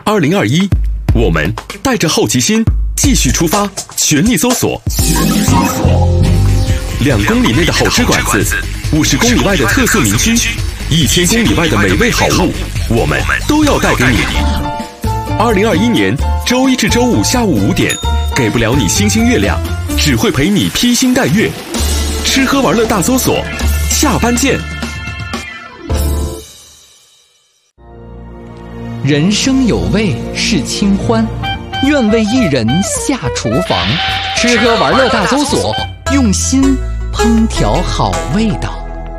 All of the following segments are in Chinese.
2021，我们带着好奇心继续出发，全力搜索。2公里内的好吃馆子，50公里外的特色名区，1000公里外的美味好物，我们都要带给你。2021年周一至周五下午5点，给不了你星星月亮，只会陪你披星戴月。吃喝玩乐大搜索，下班见。 人生有味是清欢，愿为一人下厨房。吃喝玩乐大搜索，用心烹调好味道。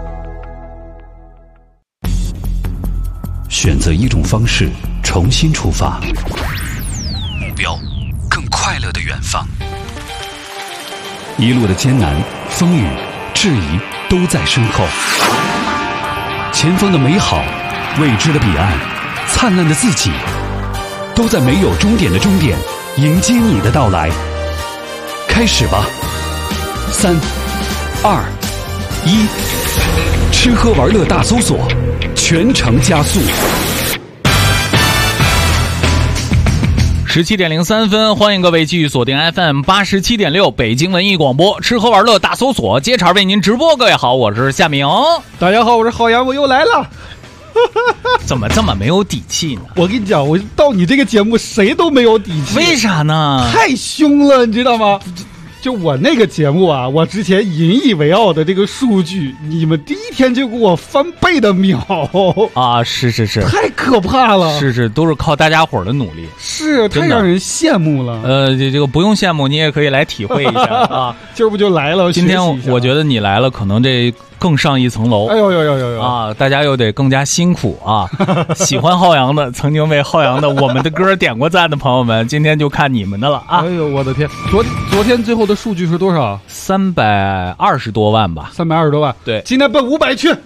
选择一种方式，重新出发，目标更快乐的远方。一路的艰难、风雨、质疑都在身后，前方的美好、未知的彼岸、灿烂的自己，都在没有终点的终点迎接你的到来。开始吧，3、2、1，吃喝玩乐大搜索，全程加速。 17:03，欢迎各位继续锁定 FM 87.6北京文艺广播，吃喝玩乐大搜索，接茬为您直播。各位好，我是夏明。 大家好，我是郝阳，我又来了。 怎么这么没有底气呢？ 我跟你讲，我到你这个节目谁都没有底气。 为啥呢？ 太凶了，你知道吗？就我那个节目啊，我之前引以为傲的这个数据，你们第一天就给我翻倍的秒啊！是， 太可怕了。 是，都是靠大家伙的努力， 是太让人羡慕了。 这个不用羡慕，你也可以来体会一下啊。 今儿不就来了？ 今天我觉得你来了，可能这更上一层楼。 哎呦啊！大家又得更加辛苦啊！喜欢浩洋的，曾经为浩洋的我们的歌点过赞的朋友们，今天就看你们的了啊！ 哎呦，我的天！昨天最后的数据是多少 ？320多万吧。 320多万。 对， 今天奔500去。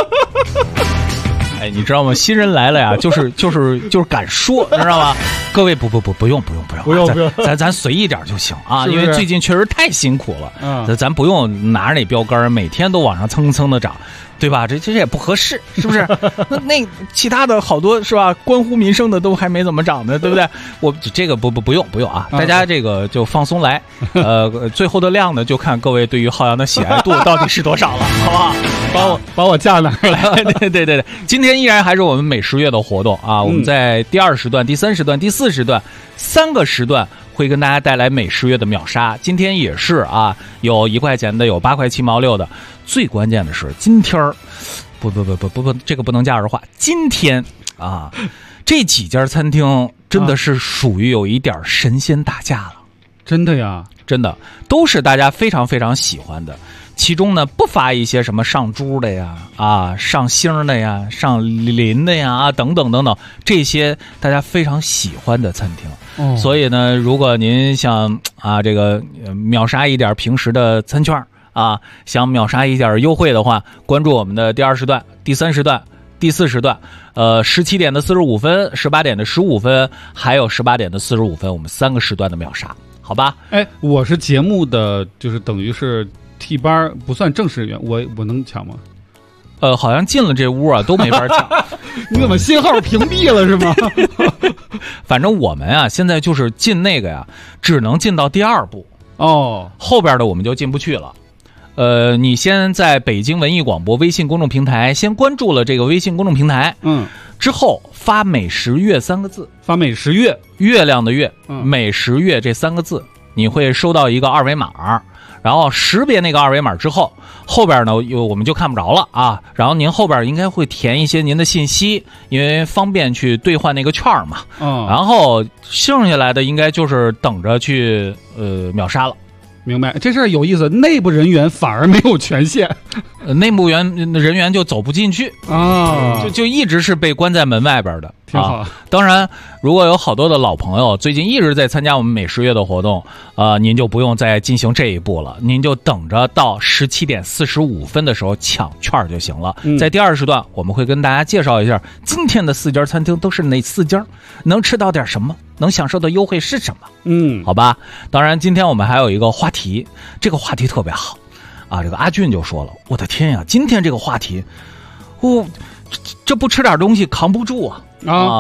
哎，你知道吗？新人来了呀，就是敢说，你知道吗？各位不用，咱随意点就行啊，因为最近确实太辛苦了。咱不用拿着那标杆，每天都往上蹭的涨。对吧？这也不合适，是不是？那其他的好多是吧？关乎民生的都还没怎么涨呢，对不对？我这个不用啊，大家这个就放松来。最后的量呢，就看各位对于浩洋的喜爱度到底是多少了，好不好？ 把我架哪儿来？ 对，今天依然还是我们每10月的活动啊，我们在第2时段、第3时段、第4时段3个时段。会跟大家带来每10月的秒杀，今天也是啊，有1块钱的，有8块7毛6的。最关键的是今天不，这个不能加儿化。今天啊，这几家餐厅真的是属于有一点神仙打架了。 真的呀， 真的都是大家非常非常喜欢的。其中呢，不乏一些什么上猪的呀、上星的呀、上鳞的呀等等，这些大家非常喜欢的餐厅。所以呢，如果您想这个秒杀一点平时的餐券想秒杀一点优惠的话，关注我们的第2时段、第3时段、第4时段，17点的45分、18点的15分，还有18点的45分，我们3个时段的秒杀，好吧？ 哎，我是节目的，就是等于是替班，不算正式人员，我能抢吗？ 好像进了这屋都没法抢。 你怎么信号屏蔽了是吗？ 反正我们现在就是进那个只能进到第2步后边的我们就进不去了。你先在北京文艺广播微信公众平台先关注了这个微信公众平台，之后发美食月3个字， 发美食月， 月亮的月，美食月这3个字，你会收到一个2维码。然后识别那个2维码之后，后边呢我们就看不着了啊。然后您后边应该会填一些您的信息，因为方便去兑换那个券嘛。然后剩下来的应该就是等着去秒杀了。 明白，这事儿有意思，内部人员反而没有权限， 内部人员就走不进去就一直是被关在门外边的。 挺好。 当然，如果有好多的老朋友最近一直在参加我们美食月的活动，您就不用再进行这一步了，您就等着到17点45分的时候抢券就行了。在第2时段，我们会跟大家介绍一下今天的4家餐厅都是哪4家，能吃到点什么，能享受的优惠是什么。好吧。当然，今天我们还有一个话题，这个话题特别好这个阿俊就说了，我的天呀，今天这个话题，这不吃点东西扛不住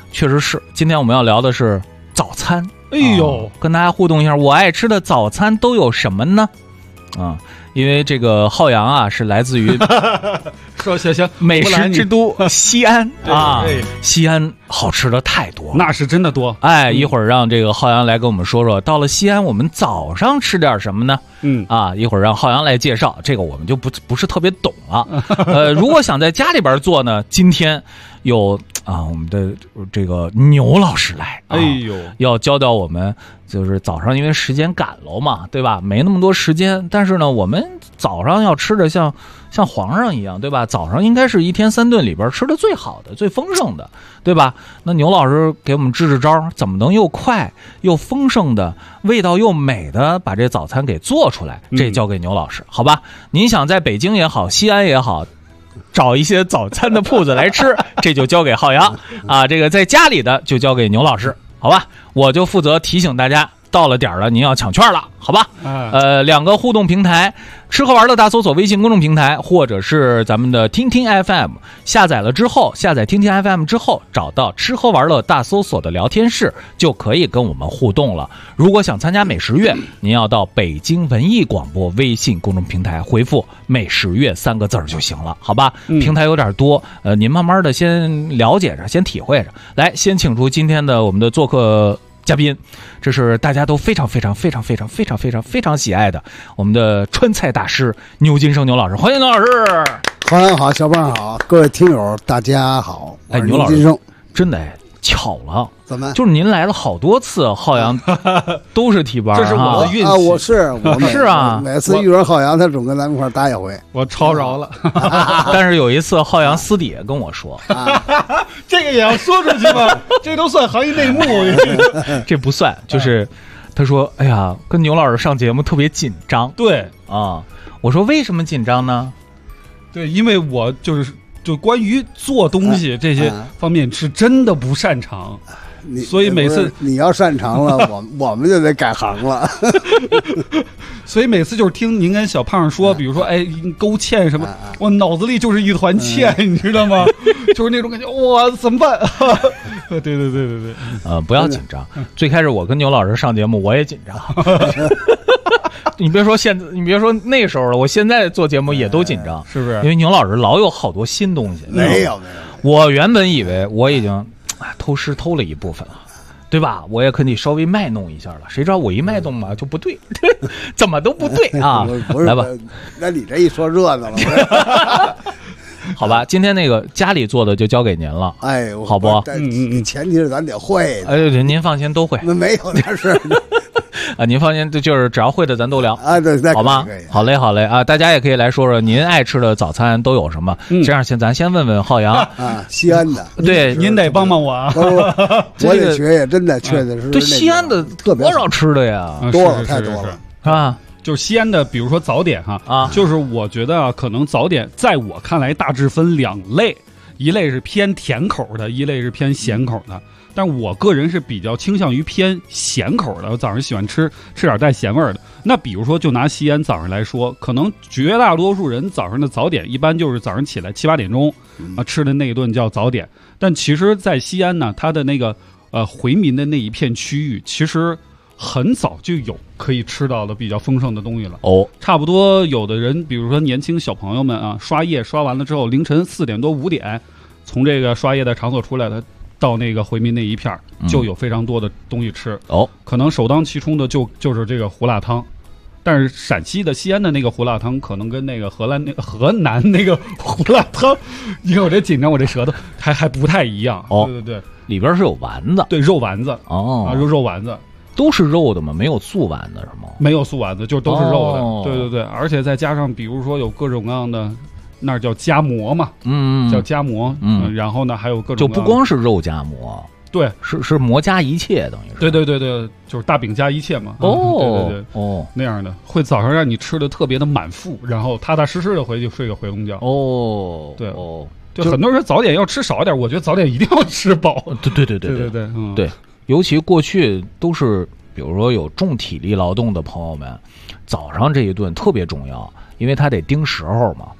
确实是。今天我们要聊的是早餐。 哎呦， 跟大家互动一下，我爱吃的早餐都有什么呢？因为这个浩洋啊，是来自于说行， 美食之都西安啊对， 西安好吃的太多了， 那是真的多。 哎，一会儿让这个浩洋来跟我们说说，到了西安我们早上吃点什么呢？一会儿让浩洋来介绍，这个我们就不是特别懂了。如果想在家里边做呢，今天有我们的这个牛老师来， 哎呦， 要教教我们，就是早上因为时间赶了嘛，对吧？没那么多时间，但是呢，我们早上要吃的像皇上一样，对吧？早上应该是一天3顿里边吃的最好的、最丰盛的，对吧？那牛老师给我们支招，怎么能又快又丰盛的、味道又美的把这早餐给做出来？这交给牛老师，好吧？您想在北京也好，西安也好，找一些早餐的铺子来吃，这就交给浩洋啊。这个在家里的就交给牛老师，好吧？我就负责提醒大家，到了点了，您要抢券了，好吧？2个互动平台，吃喝玩乐大搜索微信公众平台，或者是咱们的听听 FM， 下载听听 FM 之后，找到吃喝玩乐大搜索的聊天室，就可以跟我们互动了。如果想参加美食月，您要到北京文艺广播微信公众平台回复美食月3个字就行了，好吧？平台有点多，您慢慢的先了解着，先体会着。来，先请出今天的我们的做客嘉宾，这是大家都非常喜爱的我们的川菜大师牛金生牛老师，欢迎牛老师。 欢迎好，小胖好，各位听友大家好。 哎，牛老师真的巧了， 怎么？ 就是您来了好多次，浩洋都是替班， 这是我的运气啊！我是啊， 每次遇上浩洋，他总跟咱们一块搭一回， 我抄着了。 但是有一次，浩洋私底下跟我说， 这个也要说出去吗？这都算行业内幕。 这不算，就是他说：“哎呀，跟牛老师上节目特别紧张。” 对啊，我说为什么紧张呢？ 对，因为我就关于做东西这些方面是真的不擅长，所以每次你要擅长了，我们就得改行了。 所以每次就是听您跟小胖说，比如说勾芡什么，我脑子里就是一团芡，你知道吗？就是那种感觉，哇，怎么办？对， 不要紧张。最开始我跟牛老师上节目，我也紧张。你别说那时候了，我现在做节目也都紧张， 是不是？ 因为牛老师老有好多新东西。 没有。 我原本以为我已经偷师偷了一部分了，对吧？我也可以稍微卖弄一下了。谁知道我一卖弄嘛就不对，怎么都不对啊！来吧， 那你这一说热闹了。 好吧，今天那个家里做的就交给您了， 哎， 好不？ 前提是咱得会。 对，您放心，都会。 没有那事啊，您放心，就是只要会的咱都聊啊，对， 好吗？好嘞啊，大家也可以来说说您爱吃的早餐都有什么。这样咱先问问浩洋啊，西安的， 对， 您得帮帮我啊， 我得学也真的确实是。 这西安的特别多少吃的呀， 多了太多了， 是吧？ 就是西安的，比如说早点就是我觉得可能早点在我看来大致分2类，一类是偏甜口的，一类是偏咸口的。但我个人是比较倾向于偏咸口的，我早上喜欢吃点带咸味的。那比如说就拿西安早上来说，可能绝大多数人早上的早点一般就是早上起来7、8点钟吃的那一顿叫早点。但其实在西安呢，它的那个回民的那一片区域其实很早就有可以吃到的比较丰盛的东西了。差不多有的人比如说年轻小朋友们刷夜刷完了之后，凌晨4点多5点从这个刷夜的场所出来的，到那个回民那一片就有非常多的东西吃。可能首当其冲的就是这个胡辣汤。但是陕西的西安的那个胡辣汤可能跟那个河南那个胡辣汤，你看我这紧张，我这舌头还不太一样。对， 里边是有丸子， 对，肉丸子肉丸子都是肉的吗？没有素丸子是吗？ 没有素丸子，就都是肉的。对，而且再加上比如说有各种各样的，那叫夹馍嘛，叫夹馍，然后呢还有各种就不光是肉夹馍。 对， 是馍加一切，等于是。 对，就是大饼加一切嘛。对，那样的会早上让你吃的特别的满腹，然后踏踏实实的回去睡个回笼觉。对，就很多人说早点要吃少一点，我觉得早点一定要吃饱。 对，尤其过去都是，比如说有重体力劳动的朋友们，早上这一顿特别重要，因为他得盯时候嘛。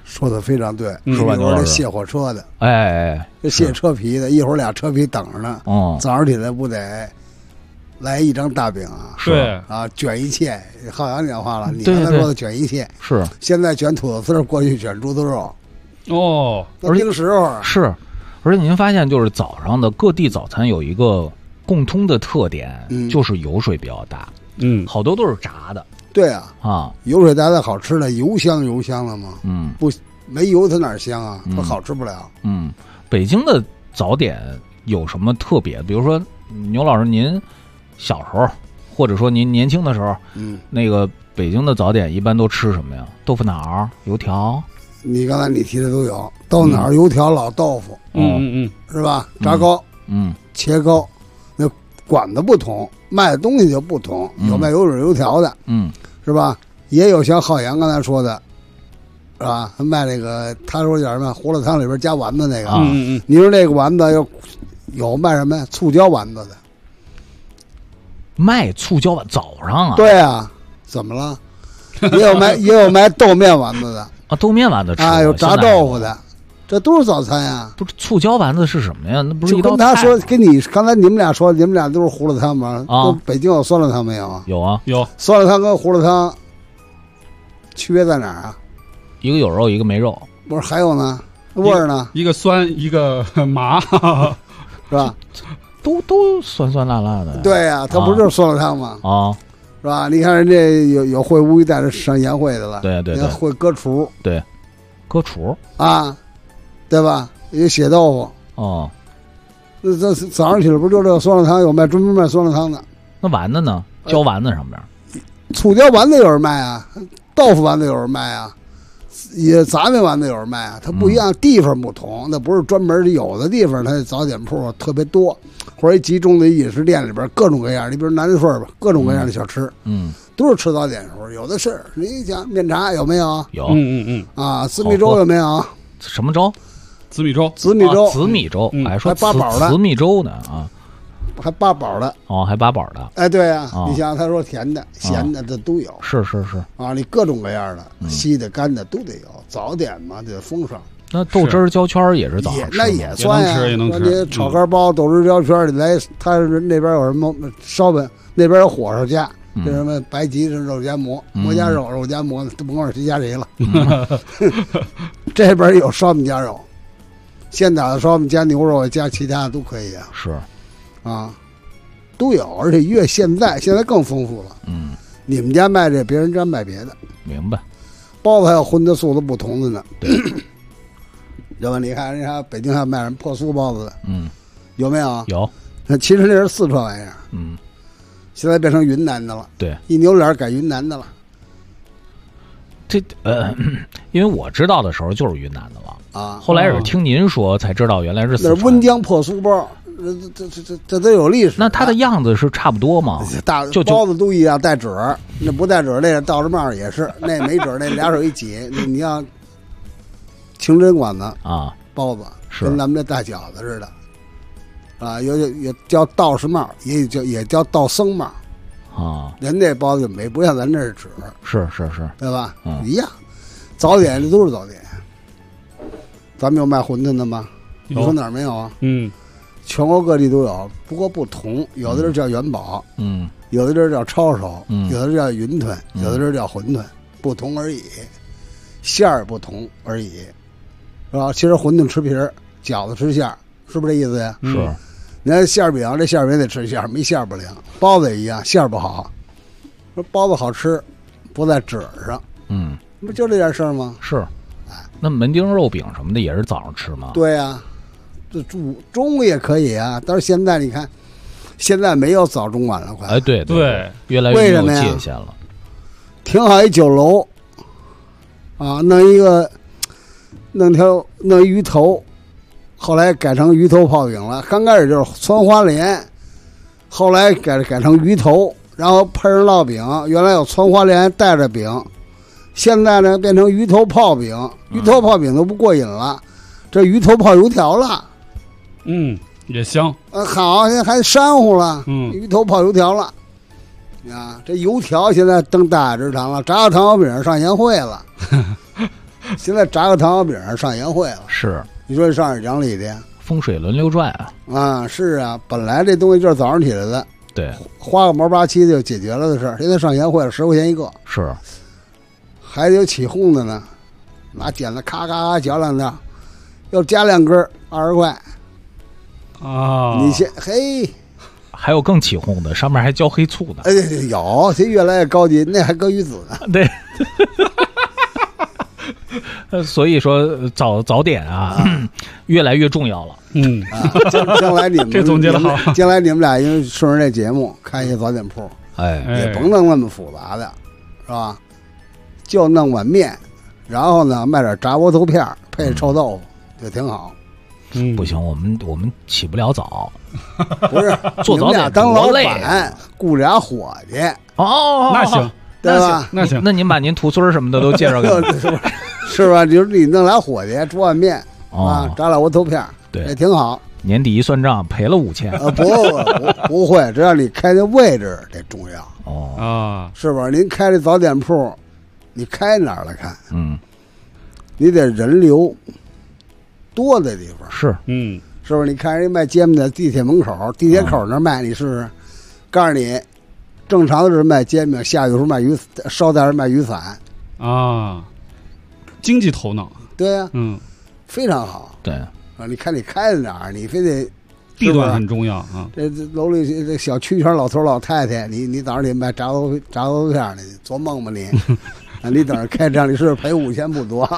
说的非常对， 是吧？ 有这卸火车的，这卸车皮的，一会儿俩车皮等着呢。早上起来不得来一张大饼啊？ 对啊，卷一切。浩洋讲话了，你刚才说的卷一切是， 现在卷土豆丝，过去卷猪头肉。 而定时候是，而且您发现就是早上的各地早餐有一个共通的特点，就是油水比较大，好多都是炸的。 对啊，油水大的好吃的，油香的嘛，不没油它哪香啊？它好吃不了。 北京的早点有什么特别？比如说牛老师，您小时候或者说您年轻的时候，那个北京的早点一般都吃什么呀？豆腐脑、油条。 你刚才你提的都有，豆腐脑、油条、老豆腐，是吧？炸糕，切糕，那馆子不同，卖的东西就不同，有卖油水油条的，是吧？也有像浩洋刚才说的，是吧？卖那个，他说叫什么？胡辣汤里边加丸子那个，你说那个丸子有卖什么呀？醋椒丸子的， 卖醋椒丸早上啊？ 对啊，怎么了？也有卖豆面丸子的啊，豆面丸子吃啊，有炸豆腐的。这都是早餐呀！ 不是醋椒丸子是什么呀？那不是一道菜。 跟他说，跟你刚才你们俩说，你们俩都是胡辣汤吗？北京有酸辣汤没有？ 有啊， 有。 酸辣汤跟胡辣汤区别在哪儿啊？ 一个有肉，一个没肉。 不是还有呢？味儿呢？ 一个酸，一个麻，是吧？ 都酸酸辣辣的。 对呀，它不就是酸辣汤吗？是吧？你看人家有会乌鱼带着上宴会的了， 对， 会搁厨， 对，搁厨啊。对吧？有血豆腐那这早上起来不就这个酸辣汤有卖，专门卖酸辣汤的。 那丸子呢？椒丸子上边， 醋椒丸子有人卖啊，豆腐丸子有人卖啊，也杂面丸子有人卖啊。它不一样，地方不同，那不是专门有的地方它早点铺特别多，或者集中的饮食店里边各种各样。你比如南顺吧，各种各样的小吃，都是吃早点的时候，有的是。你讲面茶有没有？ 有， 啊，紫米粥有没有？ 什么粥？ 紫米粥， 紫米粥，还说八宝的紫米粥呢啊， 还八宝的还八宝的。 哎，对啊，你想他说甜的、咸的这都有， 是啊，你各种各样的，稀的、干的都得有。早点嘛，得丰盛。 那豆汁儿焦圈也是早上吃， 那也算呀， 也能吃。 你炒肝包、豆汁焦圈，你来，他那边有什么烧饼，那边有火烧夹。这什么白吉是肉夹馍，馍夹肉，肉夹馍，都甭管谁夹谁了。这边有烧饼夹肉。现打的烧饼加牛肉加其他的都可以啊， 是， 啊，都有，而且越现在更丰富了。你们家卖这，别人家卖别的， 明白？ 包子还有荤的素的不同的呢。 对， 要不你看人家北京还卖什么破酥包子的，有没有？ 有。 其实那是四川玩意儿，现在变成云南的了。 对， 一扭脸改云南的了。 这因为我知道的时候就是云南的了啊， 后来也是听您说才知道原来是四川。 那温江破酥包，这都有历史。 那它的样子是差不多吗？ 就包子都一样，带褶儿，那不带褶儿那个倒着帽也是，那没褶儿那俩手一挤，你要清真馆子啊， 包子是跟咱们这大饺子似的啊，有叫道士帽，也叫道僧帽。人这包子没不像咱这是纸， 是， 对吧？一样，早点这都是早点。咱们有卖馄饨的吗？你说哪儿没有啊？全国各地都有，不过不同，有的人叫元宝，有的人叫抄手，有的人叫云吞，有的人叫馄饨，不同而已，馅儿不同而已，是吧？其实馄饨吃皮儿，饺子吃馅儿，是不是这意思呀？ 是。 你看馅饼，这馅饼得吃馅儿，没馅儿不灵。包子也一样，馅儿不好。说包子好吃，不在褶上。不就这点事儿吗？ 是。那门钉肉饼什么的也是早上吃吗？ 对呀，这中午也可以啊。但是现在你看，现在没有早中晚了，快。 哎，对，越来越有界限了。 挺好一酒楼，啊，弄鱼头。后来改成鱼头泡饼了，刚开始就是汆花莲，后来改成鱼头，然后配上烙饼。原来有汆花莲带着饼，现在呢变成鱼头泡饼。鱼头泡饼都不过瘾了，这鱼头泡油条了。 也香。 好，现在还山糊了。鱼头泡油条了。啊，这油条现在登大雅之堂了，炸个糖油饼上宴会了。 现在炸个糖油饼上宴会了， 是。 你说上哪讲理的？ 风水轮流转啊！ 啊，是啊，本来这东西就是早上起来的， 对， 花个毛八七就解决了的事儿。现在上宴会了，10块钱一个， 是， 还得有起哄的呢，拿剪子咔咔咔嚼两下，要加2根20块啊！ 你先嘿， 还有更起哄的，上面还浇黑醋的。 哎，有，这越来越高级，那还搁鱼子呢。 对。所以说早点啊，越来越重要了。 将来你们这总结的好。 将来你们俩因为顺着这节目开一些早点铺，也甭弄那么复杂的，是吧？就弄碗面，然后呢卖点炸窝头片配臭豆腐，就挺好。 不行，我们起不了早。 不是做早点当老板，雇俩伙计。 哦，那行。 对吧？ 那行， 那您把您徒孙什么的都介绍给我， 是吧？就是你弄俩伙计煮碗面啊，炸俩窝头片， 对， 也挺好。 年底一算账，赔了 5000。不会，只要你开的位置得重要。 哦啊， 是吧？您开这早点铺，你开哪儿来看？你得人流多的地方。 是， 是不是？你看人卖煎饼在地铁门口、地铁口那卖，你试试。告诉你。正常的是卖煎饼，下雨的时候卖雨，捎带着卖雨伞， 啊，经济头脑， 对呀，非常好， 对啊，你看你开在哪儿，你非得地段很重要啊。 这楼里这小区圈老头老太太，你早上得卖炸豆片呢，做梦吧你？你等着开张，你是赔5000不多。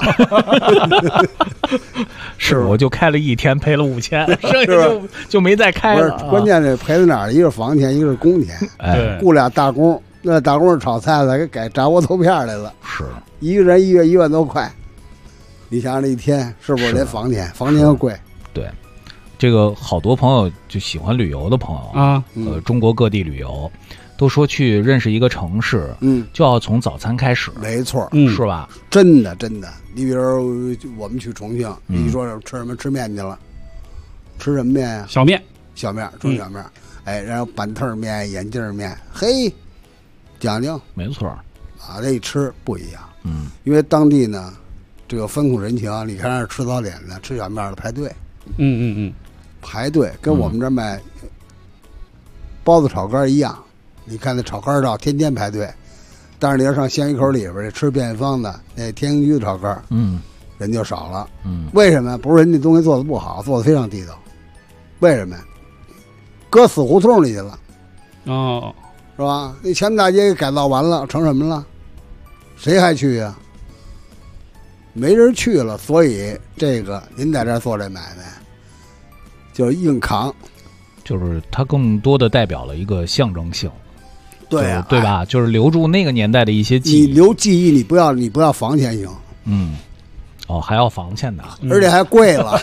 是，我就开了1天，赔了5000，剩下就没再开了。 关键是赔在哪儿？一个是房钱，一个是工钱。雇俩大工，那大工是炒菜的，给改炸窝头片来了。 是， 一个人1月1万多块。你想想这一天是不是得房钱？房钱又贵。 对，这个好多朋友就喜欢旅游的朋友啊，中国各地旅游。都说去认识一个城市，就要从早餐开始， 没错， 是吧？ 真的。你比如我们去重庆，你说吃什么？吃面去了，吃什么面呀？ 小面， 中小面，哎，然后板凳面、眼镜面，嘿，讲究， 没错， 啊，这一吃不一样，因为当地呢，这个风土人情，你看那吃早点的、吃小面的排队，排队跟我们这卖包子炒肝一样。你看那炒肝道天天排队，但是你要上鲜鱼口里边吃便宜坊的那天兴居的炒肝，人就少了。为什么？不是人家东西做的不好，做的非常地道。为什么？搁死胡同里去了，是吧？那前门大街给改造完了，成什么了？谁还去呀？没人去了，所以这个您在这儿做这买卖，就是硬扛， 就是它更多的代表了一个象征性。 对呀， 对吧？就是留住那个年代的一些记忆。 你留记忆，你不要房钱行。 还要房钱的， 而且还贵了。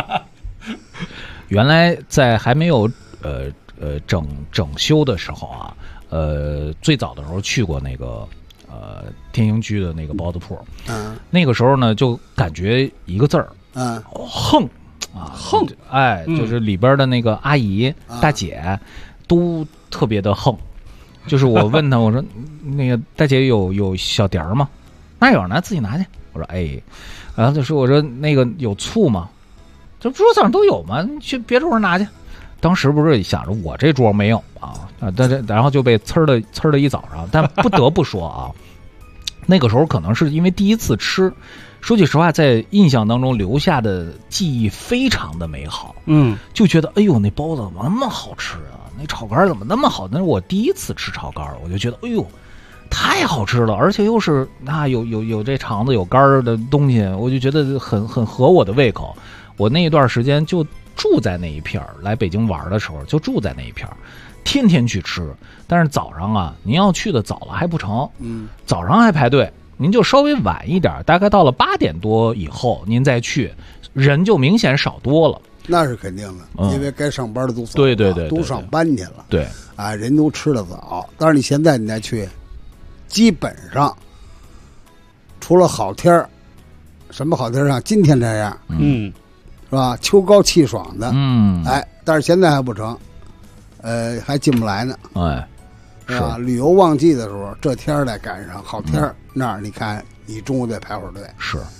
原来在还没有整修的时候啊，最早的时候去过那个天兴居的那个包子铺，那个时候呢就感觉一个字儿，横啊，横，哎，就是里边的那个阿姨、大姐都特别的横。就是我问他，我说那个大姐有小碟儿吗？那有呢，自己拿去。我说哎，然后就说我说那个有醋吗？这桌子上都有吗？你去别桌上拿去。当时不是想着我这桌没有啊，然后就被呲的一早上。但不得不说啊，那个时候可能是因为第一次吃，说句实话，在印象当中留下的记忆非常的美好。就觉得哎呦那包子怎么那么好吃啊？那炒肝怎么那么好？那是我第一次吃炒肝，我就觉得哎呦太好吃了，而且又是有这肠子有肝的东西，我就觉得很合我的胃口。我那一段时间就住在那一片儿，来北京玩的时候就住在那一片儿，天天去吃。但是早上啊，您要去的早了还不成，早上还排队，您就稍微晚一点，大概到了8点多以后您再去，人就明显少多了。 那是肯定的，因为该上班的都走了，对， 都上班去了， 对， 啊，人都吃得早。但是你现在你再去，基本上除了好天儿，什么好天儿像今天这样，是吧？秋高气爽的，哎，但是现在还不成，还进不来呢， 哎， 是吧？旅游旺季的时候，这天儿得赶上好天儿，那儿你看你中午得排会儿队， 是。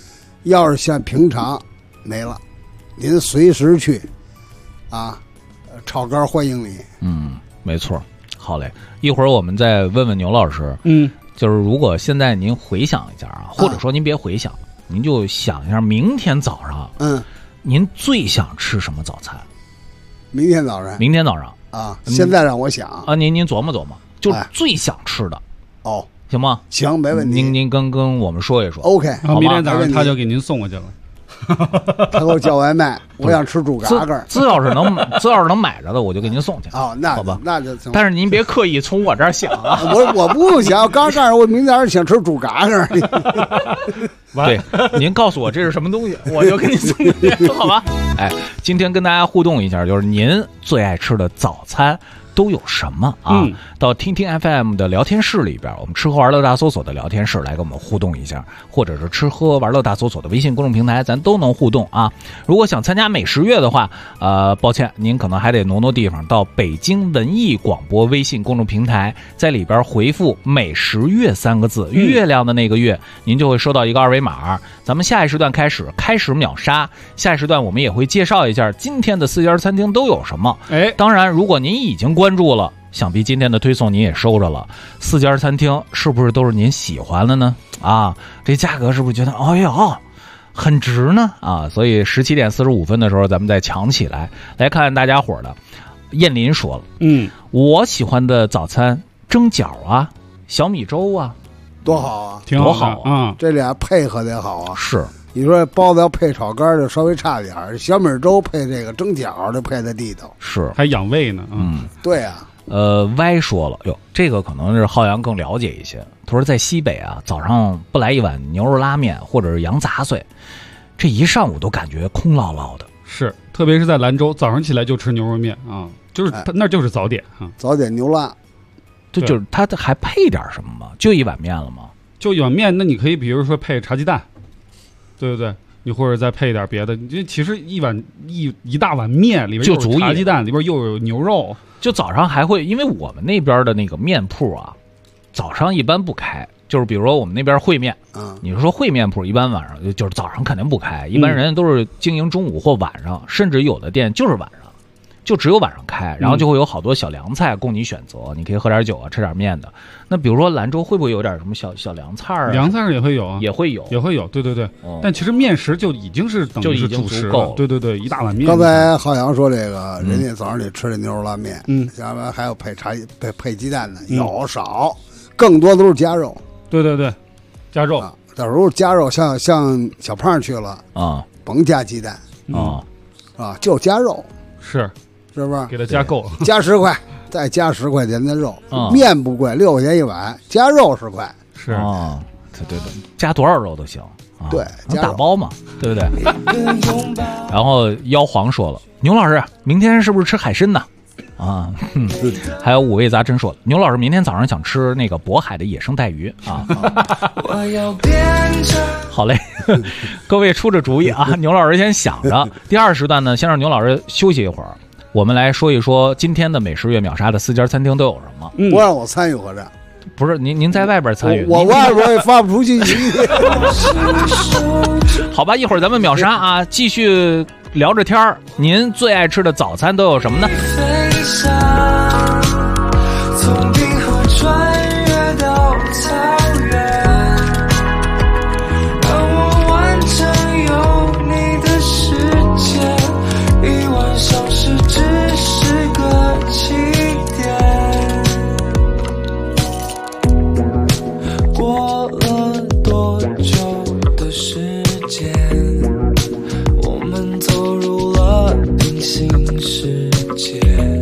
要是像平常没了，您随时去啊，炒肝欢迎你。 没错。好嘞，一会儿我们再问问牛老师。就是如果现在您回想一下啊，或者说您别回想，您就想一下明天早上，您最想吃什么早餐？ 明天早上啊，现在让我想啊，您琢磨琢磨，就是最想吃的。 哦， 行吗？ 行，没问题。 您跟我们说一说。 OK， 明天早上他就给您送过去了。 他给我叫外卖，我想吃猪嘎嘎。 只要是能买着的，我就给您送去。 哦，那好吧， 那就行。 但是您别刻意从我这儿想啊。 我不用想，刚告诉我明天早上想吃猪嘎嘎。 对，您告诉我这是什么东西，我就给您送去，好吧？哎，今天跟大家互动一下，就是您最爱吃的早餐都有什么啊？到听听 FM 的聊天室里边，我们吃喝玩乐大搜索的聊天室来跟我们互动一下，或者是吃喝玩乐大搜索的微信公众平台，咱都能互动啊。如果想参加美食月的话，抱歉，您可能还得挪地方，到北京文艺广播微信公众平台，在里边回复美食月3个字，月亮的那个月，您就会收到一个二维码。咱们下一时段开始秒杀，下一时段我们也会介绍一下今天的4家餐厅都有什么。当然如果您已经关注了，想必今天的推送您也收着了，4家餐厅是不是都是您喜欢的呢？啊，这价格是不是觉得哎呦很值呢？啊，所以17点45分的时候咱们再抢起来，来看看大家伙的。燕林说了，我喜欢的早餐蒸饺啊，小米粥啊， 多好啊， 挺好啊， 这俩配合的好啊。 是， 你说包子要配炒肝就稍微差点，小米粥配这个蒸饺就配在地头， 是还养胃呢。 对啊。 歪说了，哟，这个可能是浩洋更了解一些。他说在西北啊，早上不来一碗牛肉拉面或者是羊杂碎，这一上午都感觉空落落的。 是，特别是在兰州，早上起来就吃牛肉面啊，就是那就是早点啊， 早点牛拉。 就是他还配点什么吗？就一碗面了吗？ 就一碗面，那你可以比如说配茶鸡蛋，对不对？你或者再配点别的，你其实一大碗面里边就有茶鸡蛋，里边又有牛肉。 就早上还会，因为我们那边的那个面铺啊，早上一般不开。就是比如说我们那边烩面，你是说烩面铺一般晚上就是早上肯定不开，一般人都是经营中午或晚上，甚至有的店就是晚上，就只有晚上开，然后就会有好多小凉菜供你选择，你可以喝点酒啊，吃点面的。那比如说兰州会不会有点什么小凉菜啊？ 凉菜也会有啊， 也会有， 对对对。但其实面食就已经是等于是主食了，对对对，一大碗面。 刚才浩洋说这个，人家早上得吃这牛肉拉面，下边还有配鸡蛋的，有少，更多都是加肉。 对对对，加肉。 到时候加肉，像小胖去了啊，甭加鸡蛋啊，就加肉， 是不是？ 给他加够， 加10块。再加10块钱的肉，面不贵，6块钱一碗，加肉10块。 是啊，对，加多少肉都行。 对， 打包嘛，对不对？然后妖皇说了，牛老师明天是不是吃海参呢？啊，还有5味杂陈说了，牛老师明天早上想吃那个渤海的野生带鱼啊。好嘞，各位出着主意啊，牛老师先想着。第2时段呢，先让牛老师休息一会儿。我们来说一说今天的美食月秒杀的4家餐厅都有什么。 不让我参与合战， 不是您在外边参与， 我外边也发不出信息。 好吧，一会儿咱们秒杀啊，继续聊着天儿。您最爱吃的早餐都有什么呢？从冰河穿越到草原，让我完成有你的世界，一晚上是只是个起点。过了多久的时间，我们走入了平行世界，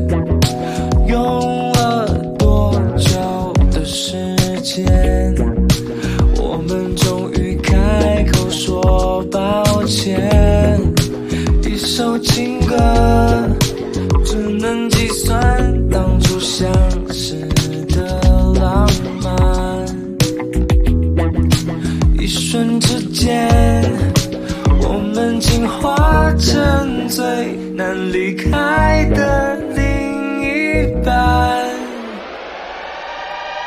用了多久的时间，我们终于开口说抱歉。一首情歌只能计算当初相识的浪漫，一瞬之间我们进化成最难离开的另一半。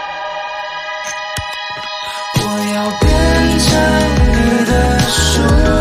我要变成你的树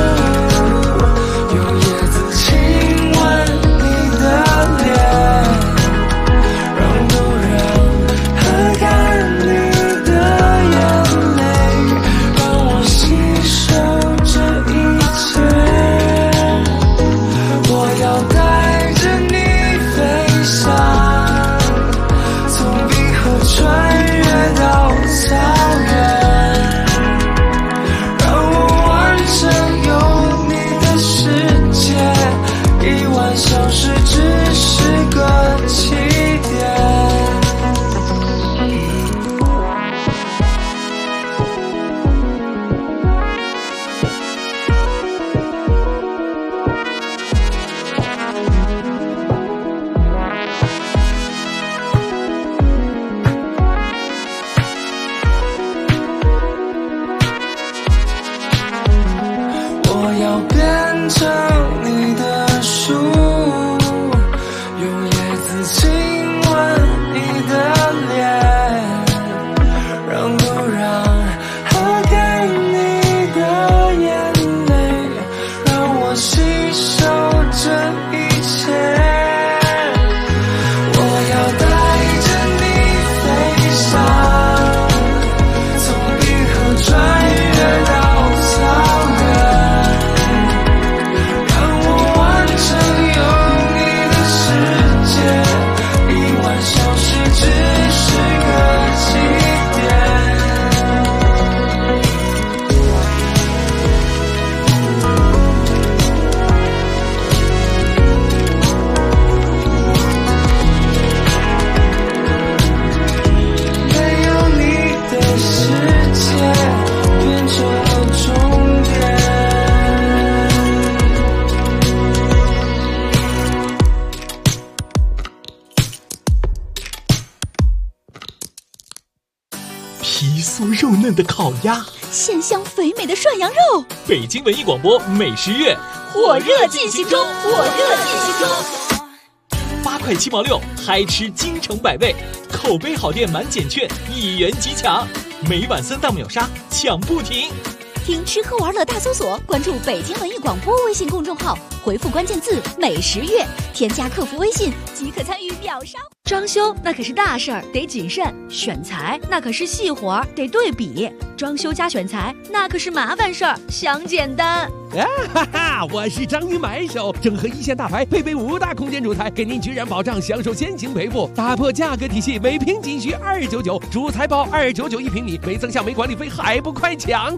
皮酥肉嫩的烤鸭， 鲜香肥美的涮羊肉。 北京文艺广播美食月火热进行中，火热进行中。 8块7毛6，嗨吃京城百味，口碑好店满减券1元即抢，每晚3档秒杀抢不停。 听吃喝玩乐大搜索，关注北京文艺广播微信公众号，回复关键字美食月，添加客服微信即可参与秒杀。 装修那可是大事儿，得谨慎；选材那可是细活儿，得对比。装修加选材那可是麻烦事儿，想简单。 哈哈，我是章鱼买手，整合一线大牌，配备5大空间主材，给您居然保障享受先行赔付，打破价格体系，每平仅需299，主材包299一平米，没增项没管理费，还不快抢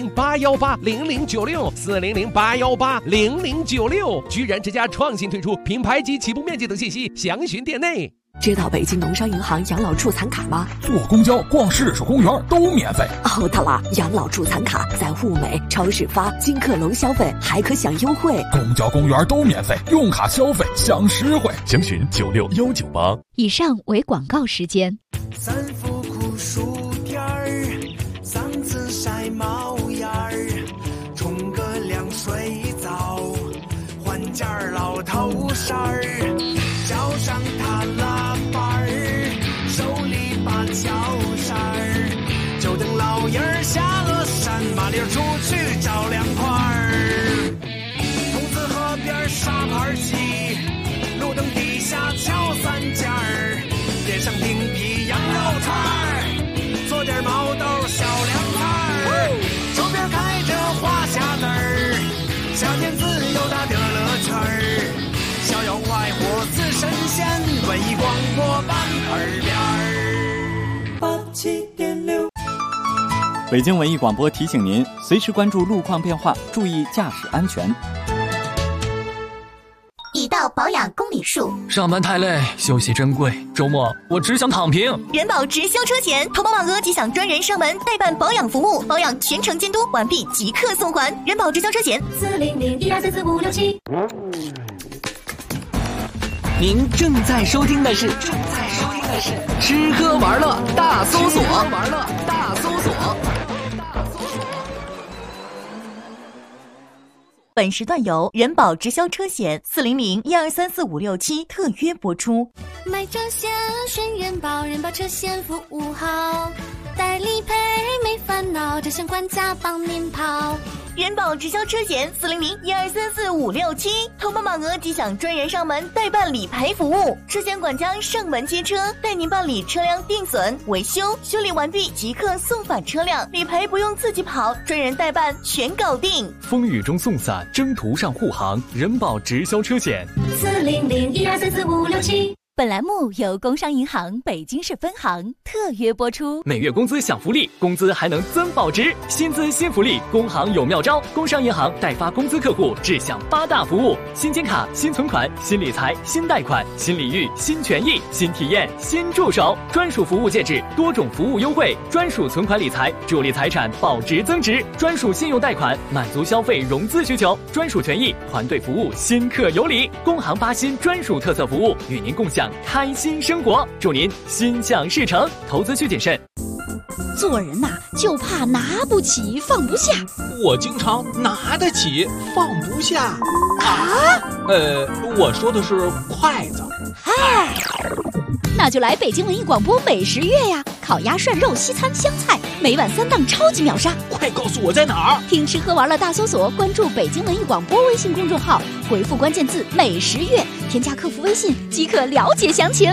！400-818-0096，400-818-0096，居然之家创新推出品牌及起步面积等信息，详询店内。 知道北京农商银行养老助残卡吗？ 坐公交、逛市属公园都免费。 对了，养老助残卡在物美、超市发，金客隆消费还可享优惠。 公交、公园都免费，用卡消费享实惠。 详询96198。 以上为广告时间。 三伏酷暑天儿，嗓子晒冒烟儿，冲个凉水澡，换件老头衫儿，脚上踏拉板儿，手里把脚扇儿，就等老爷儿下了山，麻溜出去找凉快儿。筒子河边沙盘棋，路灯底下敲3件儿，点上冰皮羊肉串儿，做点毛豆小凉菜儿，周边开着花匣子儿，夏天自由打的乐趣儿，逍遥快活似神仙，文艺广播版耳边87.6。 北京文艺广播提醒您，随时关注路况变化，注意驾驶安全。 已到保养公里数， 上班太累，休息珍贵，周末我只想躺平。 人保直销车险，投保满额即享专人上门代办保养服务，保养全程监督，完毕即刻送还。人保直销车险400-1234567。 您正在收听的是吃喝玩乐大搜索。 本时段由人保直销车险400-1234567特约播出。 买车险选人保，人保车险服务好，代理赔没烦恼，车险管家帮您跑。 人保直销车险400-1234567，投保满额即享专人上门代办理赔服务，车险管家上门接车，带您办理车辆定损、维修，修理完毕即刻送返车辆，理赔不用自己跑，专人代办全搞定。 风雨中送伞，征途上护航，人保直销车险 400-1234567。 本栏目由工商银行北京市分行特约播出。 每月工资享福利，工资还能增保值，薪资新福利，工行有妙招。工商银行代发工资客户只享8大服务：新金卡、新存款、新理财、新贷款、新礼遇、新权益、新体验、新助手，专属服务戒指，多种服务优惠，专属存款理财，助力财产保值增值，专属信用贷款，满足消费融资需求，专属权益，团队服务，新客有礼。工行8新专属特色服务，与您共享开心生活，祝您心想事成，投资需谨慎。 做人呐，就怕拿不起放不下。 我经常拿得起放不下啊。 我说的是筷子。 嗨，那就来北京文艺广播美食月呀！烤鸭、涮肉、西餐、湘菜，每晚3档超级秒杀。 快告诉我在哪儿！ 听吃喝玩乐大搜索，关注北京文艺广播微信公众号，回复关键字美食月，添加客服微信即可了解详情。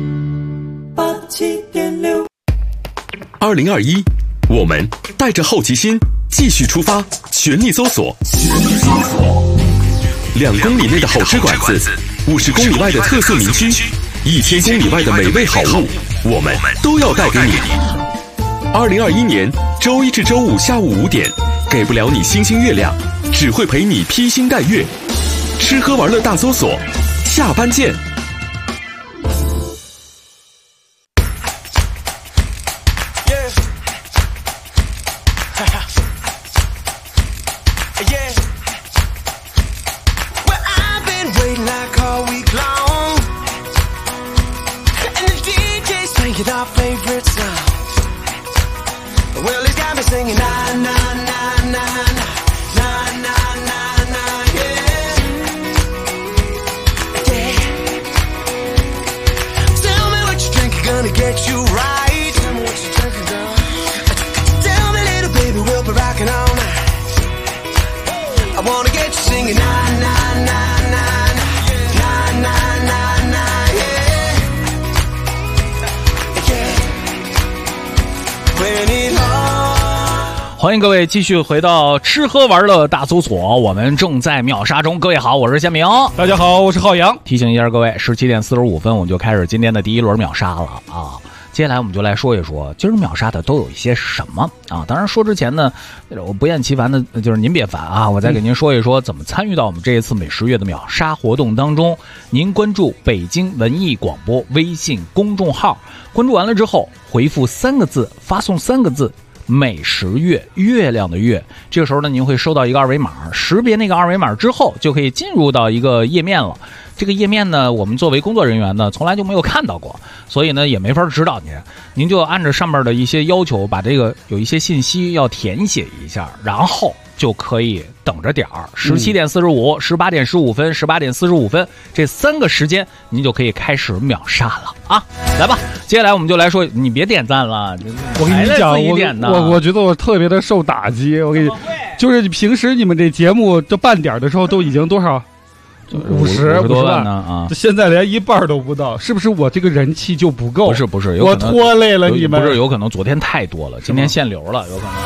87.6。 2021，我们带着好奇心继续出发，全力搜索。2公里内的好吃馆子，50公里外的特色名区，1000公里外的美味好物，我们都要带给你。2021年周一至周五下午5点，给不了你星星月亮，只会陪你披星戴月。吃喝玩乐大搜索，下班见。 Well, he's got me singing na na na na na na na na yeah. Yeah. Tell me what you drink, gonna get you right. Tell me what you drinking, girl. Tell me, little baby, we'll be rocking all night. I wanna get you singing na na na na na na na na yeah. Yeah. When it all 欢迎各位继续回到吃喝玩乐大搜索，我们正在秒杀中。各位好，我是宪明， 大家好，我是浩洋。 提醒一下各位，17点45分我们就开始今天的第一轮秒杀了啊！接下来我们就来说一说今儿秒杀的都有一些什么啊？当然说之前呢，我不厌其烦的，就是您别烦啊，我再给您说一说怎么参与到我们这一次美食月的秒杀活动当中。您关注北京文艺广播微信公众号，关注完了之后回复3个字，发送3个字。美食月，月亮的月，这个时候呢，您会收到一个二维码，识别那个二维码之后，就可以进入到一个页面了。这个页面呢，我们作为工作人员呢，从来就没有看到过，所以呢，也没法指导您。您就按照上面的一些要求，把这个有一些信息要填写一下，然后就可以等着点儿，17点45、18点15分、18点45分这3个时间，您就可以开始秒杀了啊！来吧，接下来我们就来说，你别点赞了， 我跟你讲，我觉得我特别的受打击。我跟你，就是平时你们这节目这半点的时候都已经多少？50 多万呢啊！ 现在连一半都不到，是不是我这个人气就不够？ 不是， 我拖累了你们。 不是，有可能昨天太多了，今天限流了，有可能。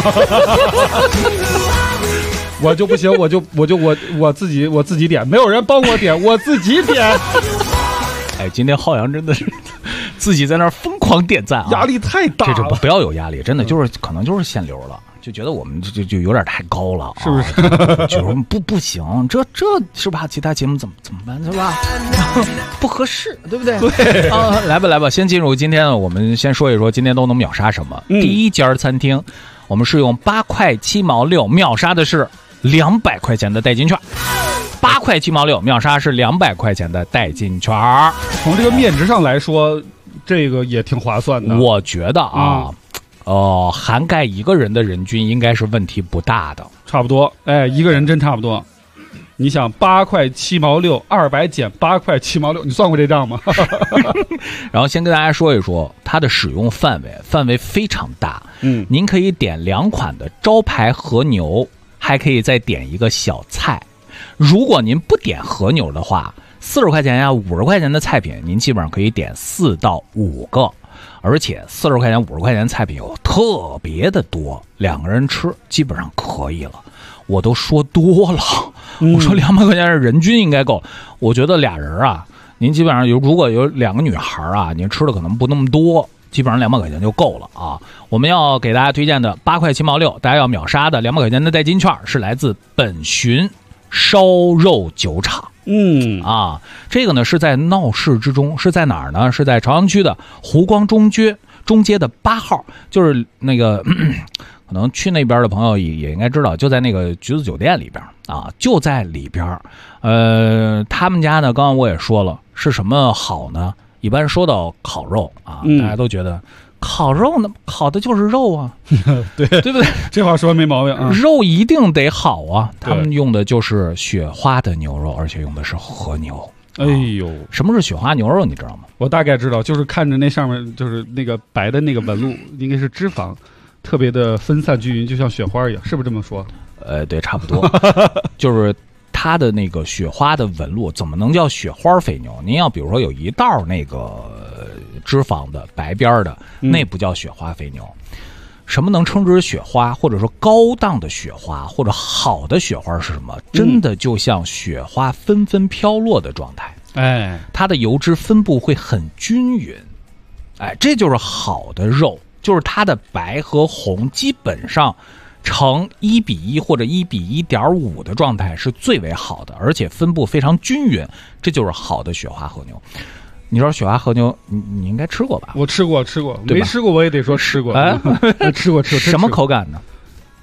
我就不行，我自己点，没有人帮我点，我自己点。 哎，今天浩洋真的是自己在那儿疯狂点赞啊， 压力太大了。 这不要有压力，真的就是可能就是限流了。就觉得我们就有点太高了， 是不是？ 就是不行，这是吧？其他节目怎么办，是吧？不合适，对不对？ 对啊，来吧，先进入今天，我们先说一说今天都能秒杀什么。第一家餐厅，我们是用8块7毛6秒杀的是200块钱的代金券。8块7毛6秒杀是200块钱的代金券。 从这个面值上来说，这个也挺划算的。 我觉得啊。涵盖一个人的人均应该是问题不大的， 差不多。哎，一个人真差不多。你想8块7毛6，200减8块7毛6，你算过这账吗？ 然后先跟大家说一说它的使用范围非常大。您可以点2款的招牌和牛，还可以再点一个小菜。如果您不点和牛的话，40块钱呀、50块钱的菜品，您基本上可以点4到5个。而且40块钱、50块钱菜品有特别的多，2个人吃基本上可以了。我都说多了，我说200块钱是人均应该够。我觉得俩人啊，您基本上如果有2个女孩啊，您吃的可能不那么多，基本上200块钱就够了啊。我们要给大家推荐的8块7毛6，大家要秒杀的200块钱的代金券是来自本寻烧肉酒厂。这个呢是在闹市之中，是在哪儿呢？是在朝阳区的湖光中街的8号，就是那个可能去那边的朋友也应该知道，就在那个橘子酒店里边啊，就在里边。他们家呢，刚刚我也说了，是什么好呢？一般说到烤肉啊，大家都觉得烤肉呢，烤的就是肉啊， 对不对？ 这话说没毛病啊， 肉一定得好啊。他们用的就是雪花的牛肉，而且用的是和牛。 哎呦， 什么是雪花牛肉？你知道吗？ 我大概知道，就是看着那上面就是那个白的那个纹路，应该是脂肪，特别的分散均匀，就像雪花一样，是不是这么说？ 对，差不多，就是它的那个雪花的纹路，怎么能叫雪花肥牛？您要比如说有一道那个脂肪的白边的，那不叫雪花肥牛。什么能称之为雪花，或者说高档的雪花，或者好的雪花是什么？真的就像雪花纷纷飘落的状态。 哎， 它的油脂分布会很均匀。哎，这就是好的肉，就是它的白和红基本上成1:1或者1:1.5的状态是最为好的，而且分布非常均匀，这就是好的雪花和牛。你说雪花和牛，你应该吃过吧？ 我吃过，没吃过我也得说吃过。 哎， 吃过。 什么口感呢？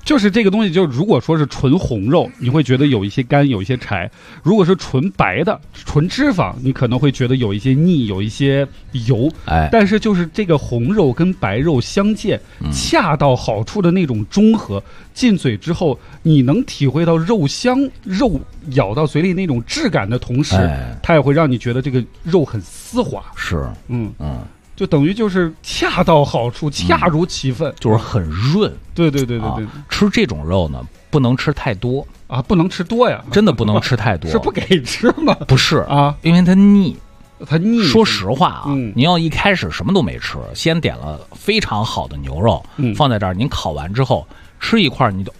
就是这个东西，就如果说是纯红肉，你会觉得有一些干，有一些柴；如果是纯白的、纯脂肪，你可能会觉得有一些腻，有一些油。但是就是这个红肉跟白肉相间，恰到好处的那种中和，进嘴之后，你能体会到肉香，肉咬到嘴里那种质感的同时，它也会让你觉得这个肉很丝滑。 是， 就等于就是恰到好处，恰如其分， 就是很润。 对， 吃这种肉呢，不能吃太多啊，不能吃多呀， 真的不能吃太多。 是不给吃吗？ 不是啊， 因为它腻。说实话啊，您要一开始什么都没吃，先点了非常好的牛肉，放在这儿，您烤完之后吃一块，你就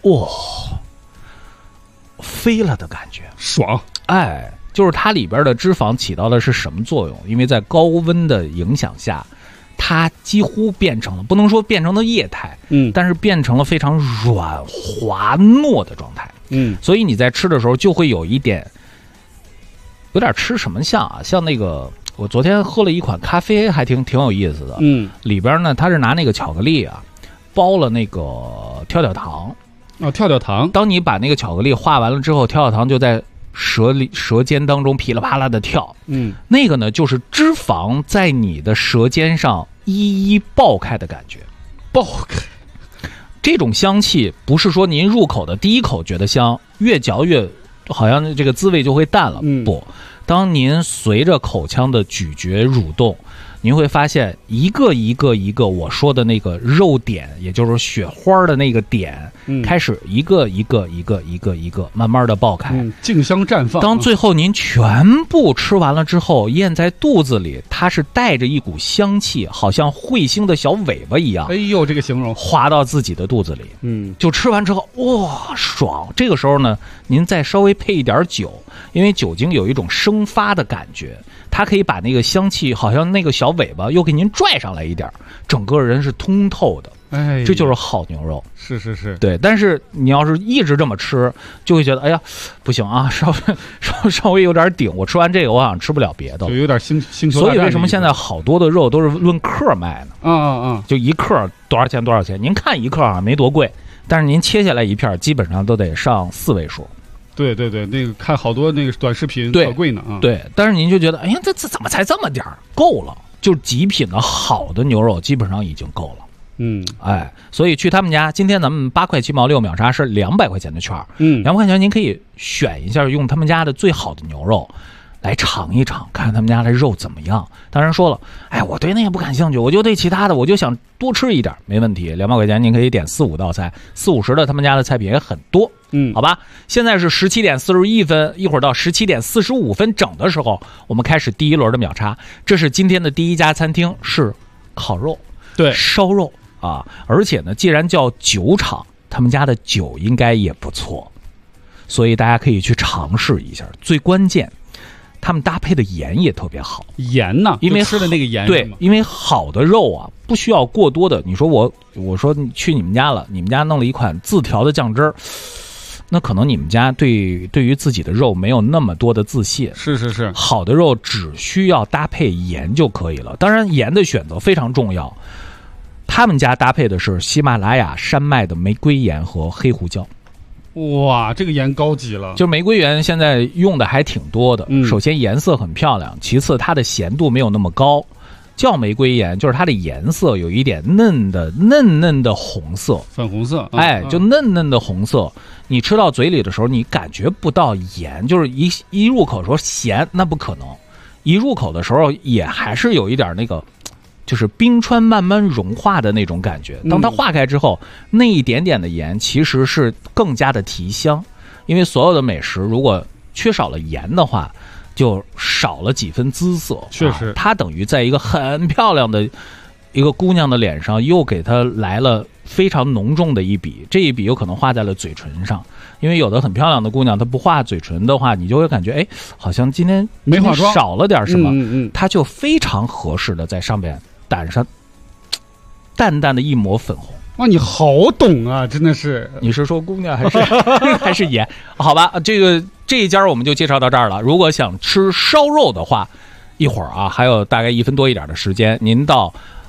飞了的感觉， 爽。 就是它里边的脂肪起到的是什么作用？因为在高温的影响下，它几乎变成了，不能说变成了液态，但是变成了非常软滑糯的状态，所以你在吃的时候就会有一点，有点吃什么像啊？像那个，我昨天喝了一款咖啡，还挺有意思的，里边呢它是拿那个巧克力啊包了那个跳跳糖， 跳糖。 当你把那个巧克力化完了之后，跳跳糖就在舌尖当中噼里啪啦的跳，那个呢就是脂肪在你的舌尖上一一爆开的感觉， 爆开。 这种香气不是说您入口的第一口觉得香，越嚼越好像这个滋味就会淡了，不，当您随着口腔的咀嚼蠕动，您会发现一个一个我说的那个肉点，也就是雪花的那个点，开始一个一个慢慢的爆开， 竞相绽放。 当最后您全部吃完了之后，咽在肚子里，它是带着一股香气，好像彗星的小尾巴一样。 哎呦，这个形容滑到自己的肚子里，就吃完之后，哇，爽！这个时候呢，您再稍微配一点酒，因为酒精有一种生发的感觉。它可以把那个香气，好像那个小尾巴又给您拽上来一点，整个人是通透的。这就是好牛肉。 是， 对。但是你要是一直这么吃，就会觉得哎呀，不行啊，稍微有点顶。我吃完这个，我好像吃不了别的， 就有点星球。 所以为什么现在好多的肉都是论克卖呢？ 就一克多少钱？您看一克好像没多贵，但是您切下来一片，基本上都得上4位数。 对，那个看好多那个短视频可贵呢啊。 对，但是您就觉得，哎呀，这怎么才这么点儿？够了，就极品的好的牛肉基本上已经够了。所以去他们家，今天咱们8块7毛6秒杀是200块钱的券，200块钱您可以选一下，用他们家的最好的牛肉来尝一尝，看看他们家的肉怎么样。当然说了，我对那也不感兴趣，我就对其他的，我就想多吃一点，没问题。200块钱您可以点4-5道菜，40-50的他们家的菜品也很多。好吧，现在是17点41分，一会儿到17点45分整的时候，我们开始第一轮的秒杀。这是今天的第一家餐厅，是烤肉， 对， 烧肉啊。而且呢，既然叫酒厂，他们家的酒应该也不错，所以大家可以去尝试一下。最关键，他们搭配的盐也特别好。 盐呢？ 因为吃的那个盐， 对，因为好的肉啊，不需要过多的。你说我说你去你们家了，你们家弄了一款自调的酱汁儿。那可能你们家对于自己的肉没有那么多的自信， 是， 好的肉只需要搭配盐就可以了。当然，盐的选择非常重要。他们家搭配的是喜马拉雅山脉的玫瑰盐和黑胡椒。 哇，这个盐高级了。 就玫瑰盐现在用的还挺多的，首先颜色很漂亮，其次它的咸度没有那么高。叫玫瑰盐，就是它的颜色有一点嫩嫩的红色， 粉红色， 就嫩嫩的红色。你吃到嘴里的时候，你感觉不到盐，就是一入口说咸，那不可能。一入口的时候，也还是有一点那个，就是冰川慢慢融化的那种感觉。当它化开之后，那一点点的盐其实是更加的提香，因为所有的美食如果缺少了盐的话，就少了几分姿色。 确实， 它等于在一个很漂亮的一个姑娘的脸上又给她来了非常浓重的一笔，这一笔有可能画在了嘴唇上，因为有的很漂亮的姑娘她不画嘴唇的话，你就会感觉好像今天没化妆， 少了点什么，它就非常合适的在上面打上淡淡的一抹粉红。 哇，你好懂啊，真的是。 你是说姑娘还是盐？好吧，这一家我们就介绍到这儿了。如果想吃烧肉的话，一会儿啊，还有大概1分多一点的时间，您到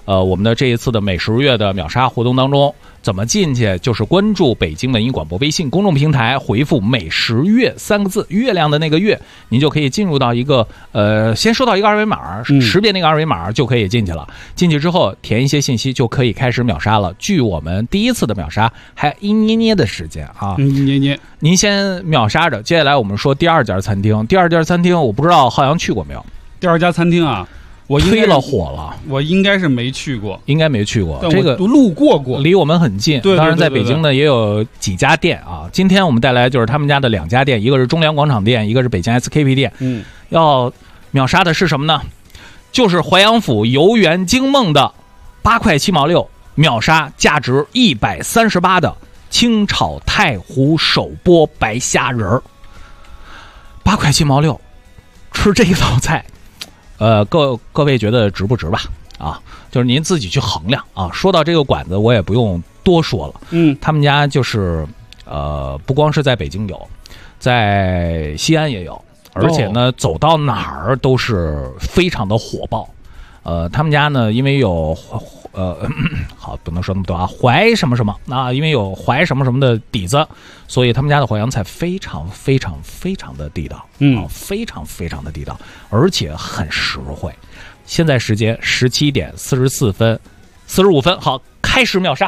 我们的这一次的美食月的秒杀活动当中，怎么进去？就是关注北京文艺广播微信公众平台，回复美食月3个字，月亮的那个月，您就可以进入到一个先收到一个二维码，识别那个二维码就可以进去了。进去之后填一些信息就可以开始秒杀了。距我们第一次的秒杀还一捏捏的时间啊，您先秒杀着。接下来我们说第二家餐厅，我不知道浩洋去过没有？ 第二家餐厅啊。我推了火了， 我应该是没去过， 这个路过， 离我们很近。 对， 当然在北京呢也有几家店啊。今天我们带来就是他们家的2家店，一个是中粮广场店，一个是北京 SKP 店。要秒杀的是什么呢？就是淮阳府游园惊梦的8块7毛6，秒杀价值138的清炒太湖手剥白虾仁儿。8块7毛6，吃这一道菜。各位觉得值不值吧？啊，就是您自己去衡量啊。说到这个馆子，我也不用多说了。他们家就是不光是在北京有，在西安也有，而且呢，走到哪儿都是非常的火爆。他们家呢，因为有好不能说那么多啊，淮什么什么啊，因为有淮什么什么的底子，所以他们家的淮扬菜非常非常非常的地道，非常非常的地道，而且很实惠。现在时间17点44分45分，好，开始秒杀。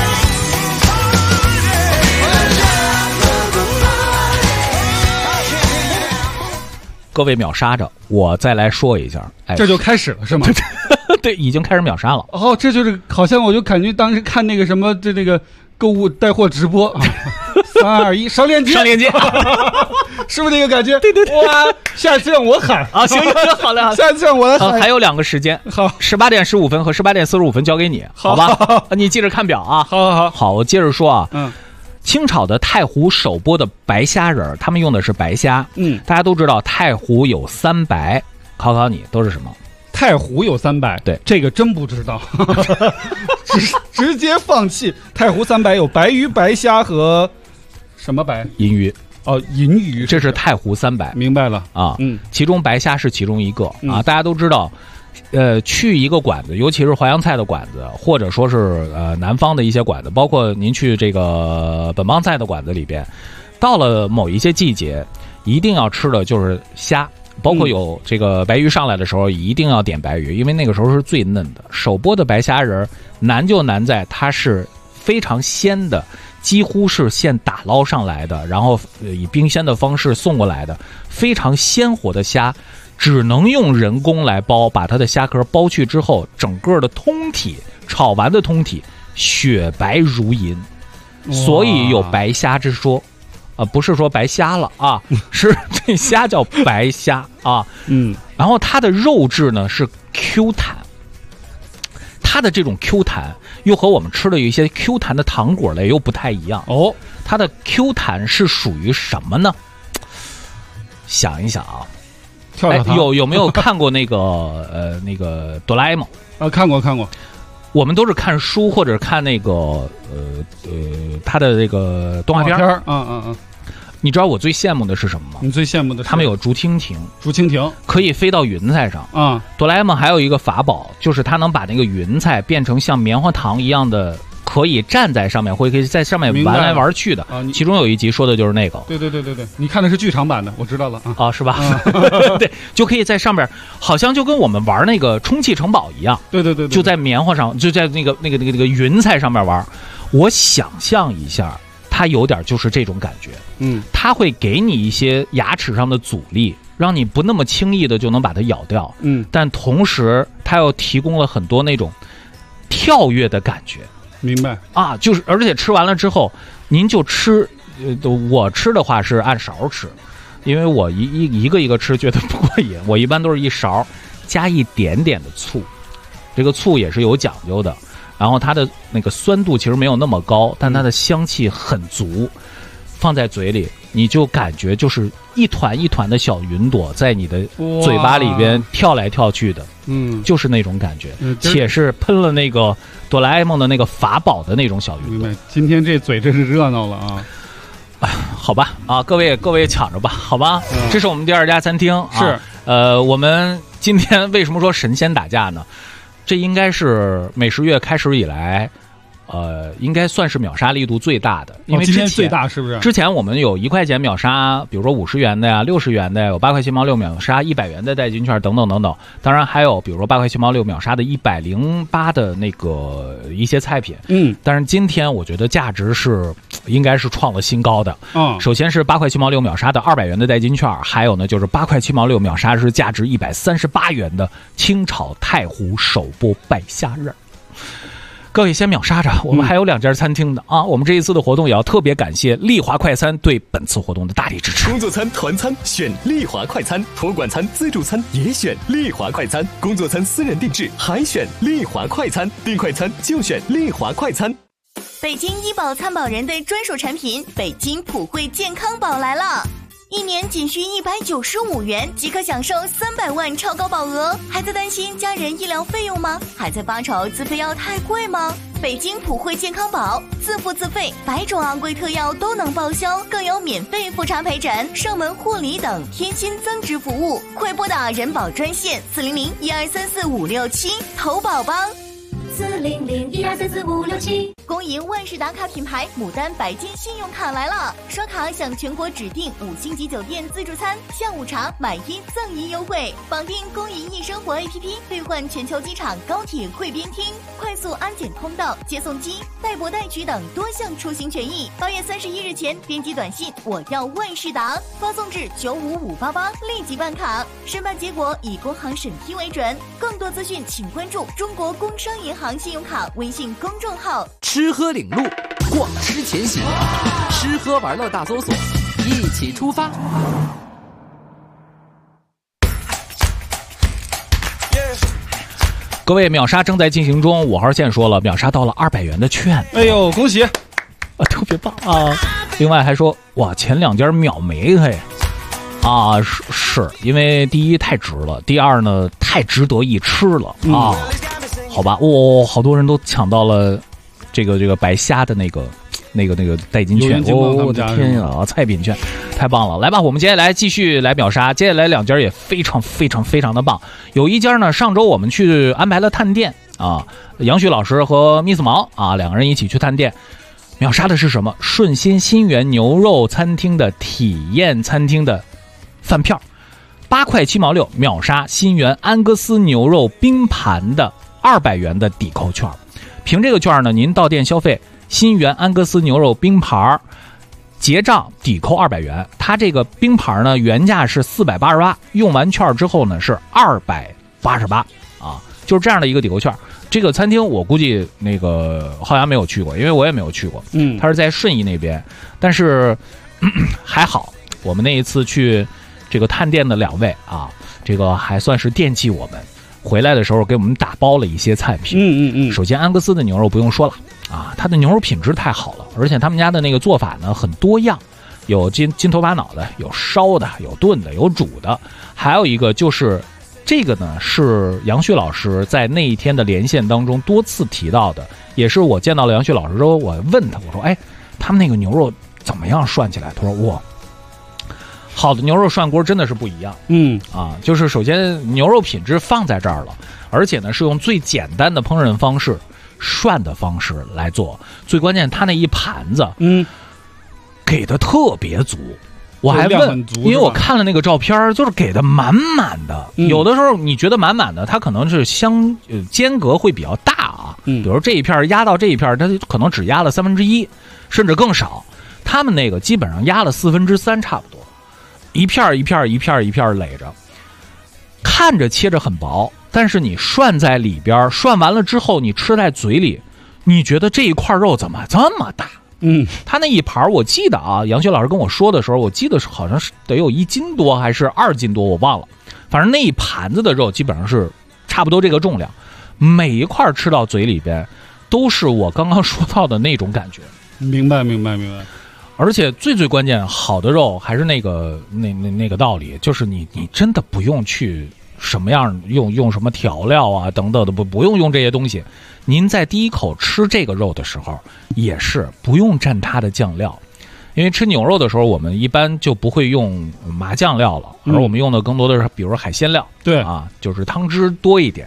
各位秒杀着，我再来说一下。 这就开始了是吗？ 对，已经开始秒杀了。 哦，这就是好像我就感觉当时看那个什么这个购物带货直播啊，3、2、1，上链接，是不是那个感觉？对。哇，下次让我喊啊！行，好嘞， 下次让我来喊。 还有2个时间，好，18点15分和18点45分交给你，好吧？你记着看表啊。好，我接着说啊。清炒的太湖手剥的白虾仁儿，他们用的是白虾。大家都知道太湖有3白，考你都是什么？ 太湖有3白， 对， 这个真不知道，直接放弃。太湖3白有白鱼、白虾和什么白？ 银鱼。 哦，银鱼， 这是太湖3白。 明白了啊，其中白虾是其中一个啊。大家都知道。去一个馆子，尤其是淮扬菜的馆子，或者说是南方的一些馆子，包括您去这个本帮菜的馆子里边，到了某一些季节，一定要吃的就是虾，包括有这个白鱼上来的时候，一定要点白鱼，因为那个时候是最嫩的。手剥的白虾仁难就难在它是非常鲜的，几乎是现打捞上来的，然后以冰鲜的方式送过来的，非常鲜活的虾。只能用人工来剥，把它的虾壳剥去之后，整个的通体炒完的通体雪白如银，所以有白虾之说，不是说白虾了啊，是这虾叫白虾啊，然后它的肉质呢是 Q 弹，它的这种 Q 弹又和我们吃的有一些 Q 弹的糖果类又不太一样哦，它的 Q 弹是属于什么呢？想一想啊。有没有看过那个那个哆啦 A 梦？ 看过。 我们都是看书或者看那个他的这个动画片。你知道我最羡慕的是什么吗？ 你最羡慕的是他们有竹蜻蜓可以飞到云彩上啊。 哆啦 A 梦还有一个法宝，就是它能把那个云彩变成像棉花糖一样的。可以站在上面，或者可以在上面玩来玩去的。其中有一集说的就是那个。 对，你看的是剧场版的，我知道了啊，是吧？对，就可以在上面，好像就跟我们玩那个充气城堡一样。 对， 就在棉花上，就在那个云彩上面玩。我想象一下，它有点就是这种感觉。它会给你一些牙齿上的阻力，让你不那么轻易的就能把它咬掉。但同时它又提供了很多那种跳跃的感觉。 明白啊，就是而且吃完了之后，您就吃，我吃的话是按勺吃，因为我一个吃觉得不过瘾，我一般都是一勺加一点点的醋，这个醋也是有讲究的，然后它的那个酸度其实没有那么高，但它的香气很足，放在嘴里你就感觉就是一团一团的小云朵在你的嘴巴里边跳来跳去的，就是那种感觉，且是喷了那个哆啦 A 梦的那个法宝的那种小云朵。 今天这嘴真是热闹了啊！ 好吧啊，各位抢着吧，好吧。这是我们第2家餐厅， 是我们今天为什么说神仙打架呢？ 这应该是美食月开始以来。应该算是秒杀力度最大的，因为今天最大是不是？ 之前我们有1块钱秒杀，比如说50元的呀、60元的呀，有8块7毛6秒杀100元的代金券等等等等。当然还有比如说8块7毛6秒杀的108的那个一些菜品。但是今天我觉得价值是应该是创了新高的。首先是8块7毛6秒杀的200元的代金券，还有呢就是8块7毛6秒杀是价值138元的清炒太湖手剥白虾仁。各位先秒杀着，我们还有2家餐厅的啊！我们这一次的活动也要特别感谢丽华快餐对本次活动的大力支持。 工作餐、团餐选丽华快餐，托管餐、自助餐也选丽华快餐，工作餐私人定制还选丽华快餐，订快餐就选丽华快餐。 北京医保参保人的专属产品北京普惠健康宝来了。1年仅需195元即可享受300万超高保额，还在担心家人医疗费用吗？还在发愁自费药太贵吗？北京普惠健康宝自付自费，100种昂贵特药都能报销，更有免费复查陪诊、上门护理等贴心增值服务。快拨打人保专线400-1234567投保吧。400-1234567。恭迎万事达卡品牌牡丹白金信用卡来了，刷卡享全国指定5星级酒店自助餐、下午茶买1赠1优惠，绑定公银易生活 APP 兑换全球机场、高铁汇边厅、快速安检通道、接送机、代博代取等多项出行权益。8月31日前编辑短信我要万事达，发送至95588立即办卡，申办结果以工行审批为准。更多资讯请关注中国工商银行信用卡微信公众号。 吃喝领路，逛吃前行，吃喝玩乐大搜索，一起出发。 各位，秒杀正在进行中，5号线说了，秒杀到了200元的券。 哎呦，恭喜！ 特别棒啊！另外还说，哇，前2家秒没嘿。是因为第一太值了，第二呢太值得一吃了啊。好吧，好多人都抢到了这个白虾的那个代金券，我的天呀，菜品券太棒了！来吧，我们接下来继续来秒杀，接下来2家也非常非常非常的棒。有一家呢，上周我们去安排了探店啊，杨旭老师和 Miss 毛啊2个人一起去探店，秒杀的是什么？顺心新源牛肉餐厅的体验餐厅的饭票，8块7毛6秒杀新源安格斯牛肉冰盘的200元的抵扣券。凭这个券呢，您到店消费新源安格斯牛肉冰盘，结账抵扣200元。它这个冰盘呢，原价是488，用完券之后呢是288啊，就是这样的一个抵扣券。这个餐厅我估计那个浩洋没有去过，因为我也没有去过。它是在顺义那边，但是还好，我们那一次去这个探店的2位啊，这个还算是惦记我们。回来的时候给我们打包了一些菜品。首先安格斯的牛肉不用说了啊，它的牛肉品质太好了，而且他们家的那个做法呢很多样，有金头巴脑的，有烧的，有炖的，有煮的，还有一个就是这个呢是杨旭老师在那一天的连线当中多次提到的，也是我见到了杨旭老师之后，我问他，我说哎，他们那个牛肉怎么样涮起来？他说哇，好的牛肉涮锅真的是不一样。就是首先牛肉品质放在这儿了，而且呢是用最简单的烹饪方式、涮的方式来做，最关键它那一盘子给的特别足。我还问，因为我看了那个照片，就是给的满满的。有的时候你觉得满满的，它可能是间隔会比较大啊。比如这一片压到这一片，它可能只压了1/3，甚至更少。他们那个基本上压了3/4差不多。一片一片一片一片垒着，看着切着很薄，但是你涮在里边，涮完了之后你吃在嘴里，你觉得这一块肉怎么这么大？他那一盘我记得啊，杨雪老师跟我说的时候，我记得是好像是得有1斤多还是2斤多，我忘了。反正那一盘子的肉基本上是差不多这个重量，每一块吃到嘴里边都是我刚刚说到的那种感觉。 明白。 而且最关键，好的肉还是那个道理，就是你真的不用去什么样用什么调料啊等等的，不用这些东西。您在第一口吃这个肉的时候，也是不用蘸它的酱料，因为吃牛肉的时候，我们一般就不会用麻酱料了，而我们用的更多的是比如说海鲜料，对啊，就是汤汁多一点。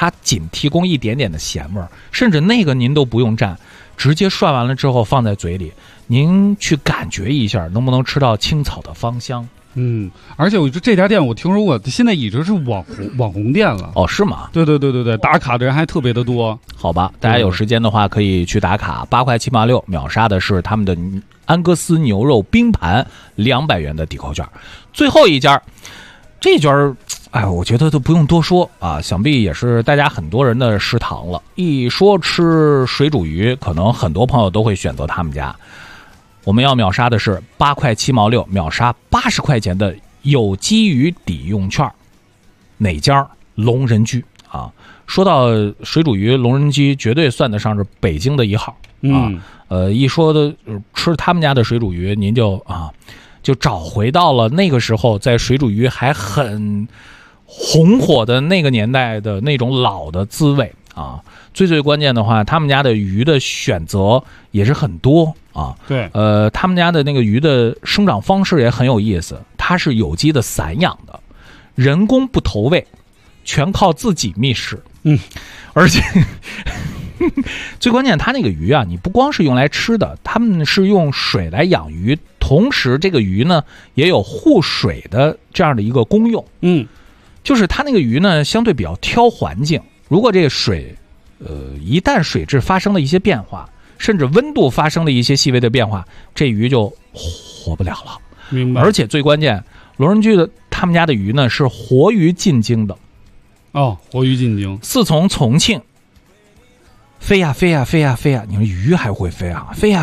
它仅提供一点点的咸味儿，甚至那个您都不用蘸，直接涮完了之后放在嘴里，您去感觉一下，能不能吃到青草的芳香？ 而且我觉得这家店我听说过，现在已经是网红店了。 哦，是吗？ 对，打卡的人还特别的多。 好吧，大家有时间的话可以去打卡，8块786，秒杀的是他们的安格斯牛肉冰盘200元的抵扣券。最后一家，这家我觉得都不用多说啊，想必也是大家很多人的食堂了。一说吃水煮鱼，可能很多朋友都会选择他们家。我们要秒杀的是8块7毛6，秒杀80块钱的有机鱼抵用券。哪家？龙人居啊！说到水煮鱼，龙人居绝对算得上是北京的一号啊。一说的吃他们家的水煮鱼，您就找回到了那个时候在水煮鱼还很红火的那个年代的那种老的滋味啊。最关键的话，他们家的鱼的选择也是很多啊。 对， 他们家的那个鱼的生长方式也很有意思，它是有机的散养的，人工不投喂，全靠自己觅食。而且最关键，它那个鱼啊，你不光是用来吃的，他们是用水来养鱼，同时这个鱼呢也有护水的这样的一个功用。就是它那个鱼呢相对比较挑环境，如果这个水一旦水质发生了一些变化，甚至温度发生了一些细微的变化，这鱼就活不了了。 明白。 而且最关键，龙人居的他们家的鱼呢是活鱼进京的。 活鱼进京， 自从重庆飞呀，你说鱼还会飞啊？飞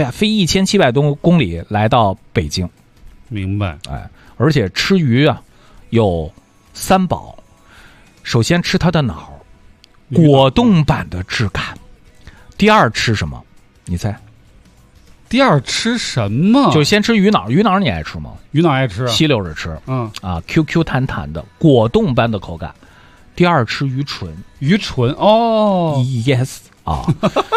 1700多公里来到北京。 明白。 而且吃鱼啊有3宝，首先吃它的脑，果冻般的质感。第二吃什么？你猜？ 第二吃什么？ 就先吃鱼脑。鱼脑你爱吃吗？ 鱼脑爱吃， 吸溜着吃。QQ 弹弹的果冻般的口感。第二吃鱼唇。Yes 啊，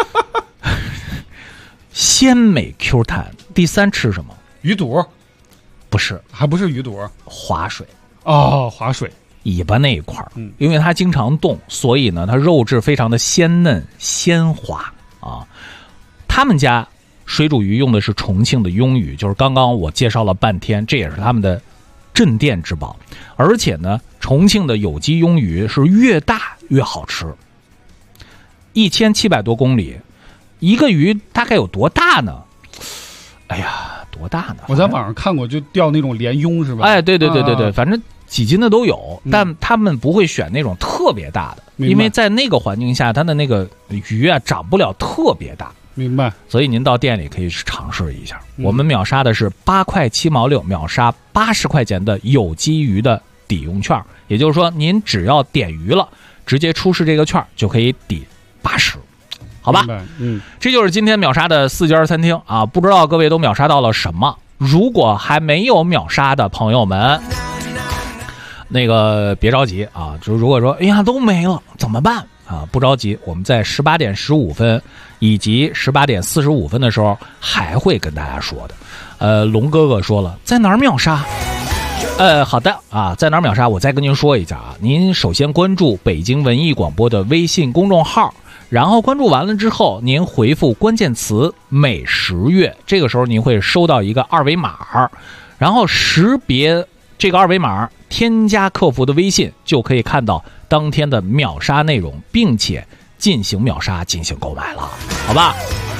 鲜美 Q 弹。第3吃什么？ 鱼肚？ 不是， 还不是鱼肚， 滑水。 滑水。 尾巴那一块因为它经常动，所以呢它肉质非常的鲜嫩鲜滑啊。他们家水煮鱼用的是重庆的鳙鱼，就是刚刚我介绍了半天，这也是他们的镇店之宝。而且呢重庆的有机鳙鱼是越大越好吃。1700多公里，一个鱼大概有多大呢？多大呢？ 我在网上看过，就钓那种鲢鳙是吧？ 对，反正几斤的都有，但他们不会选那种特别大的，因为在那个环境下，它的那个鱼啊长不了特别大。 明白。 所以您到店里可以去尝试一下。我们秒杀的是8块7毛6，秒杀80块钱的有机鱼的抵用券，也就是说，您只要点鱼了，直接出示这个券就可以抵80。好吧，这就是今天秒杀的4家餐厅啊！不知道各位都秒杀到了什么？如果还没有秒杀的朋友们，那个别着急啊！就如果说都没了怎么办啊？不着急，我们在18点15分以及18点45分的时候还会跟大家说的。龙哥哥说了，在哪儿秒杀？好的啊，在哪儿秒杀？我再跟您说一下啊，您首先关注北京文艺广播的微信公众号。然后关注完了之后，您回复关键词美食月，这个时候您会收到一个2维码，然后识别这个2维码，添加客服的微信，就可以看到当天的秒杀内容，并且进行秒杀，进行购买了，好吧？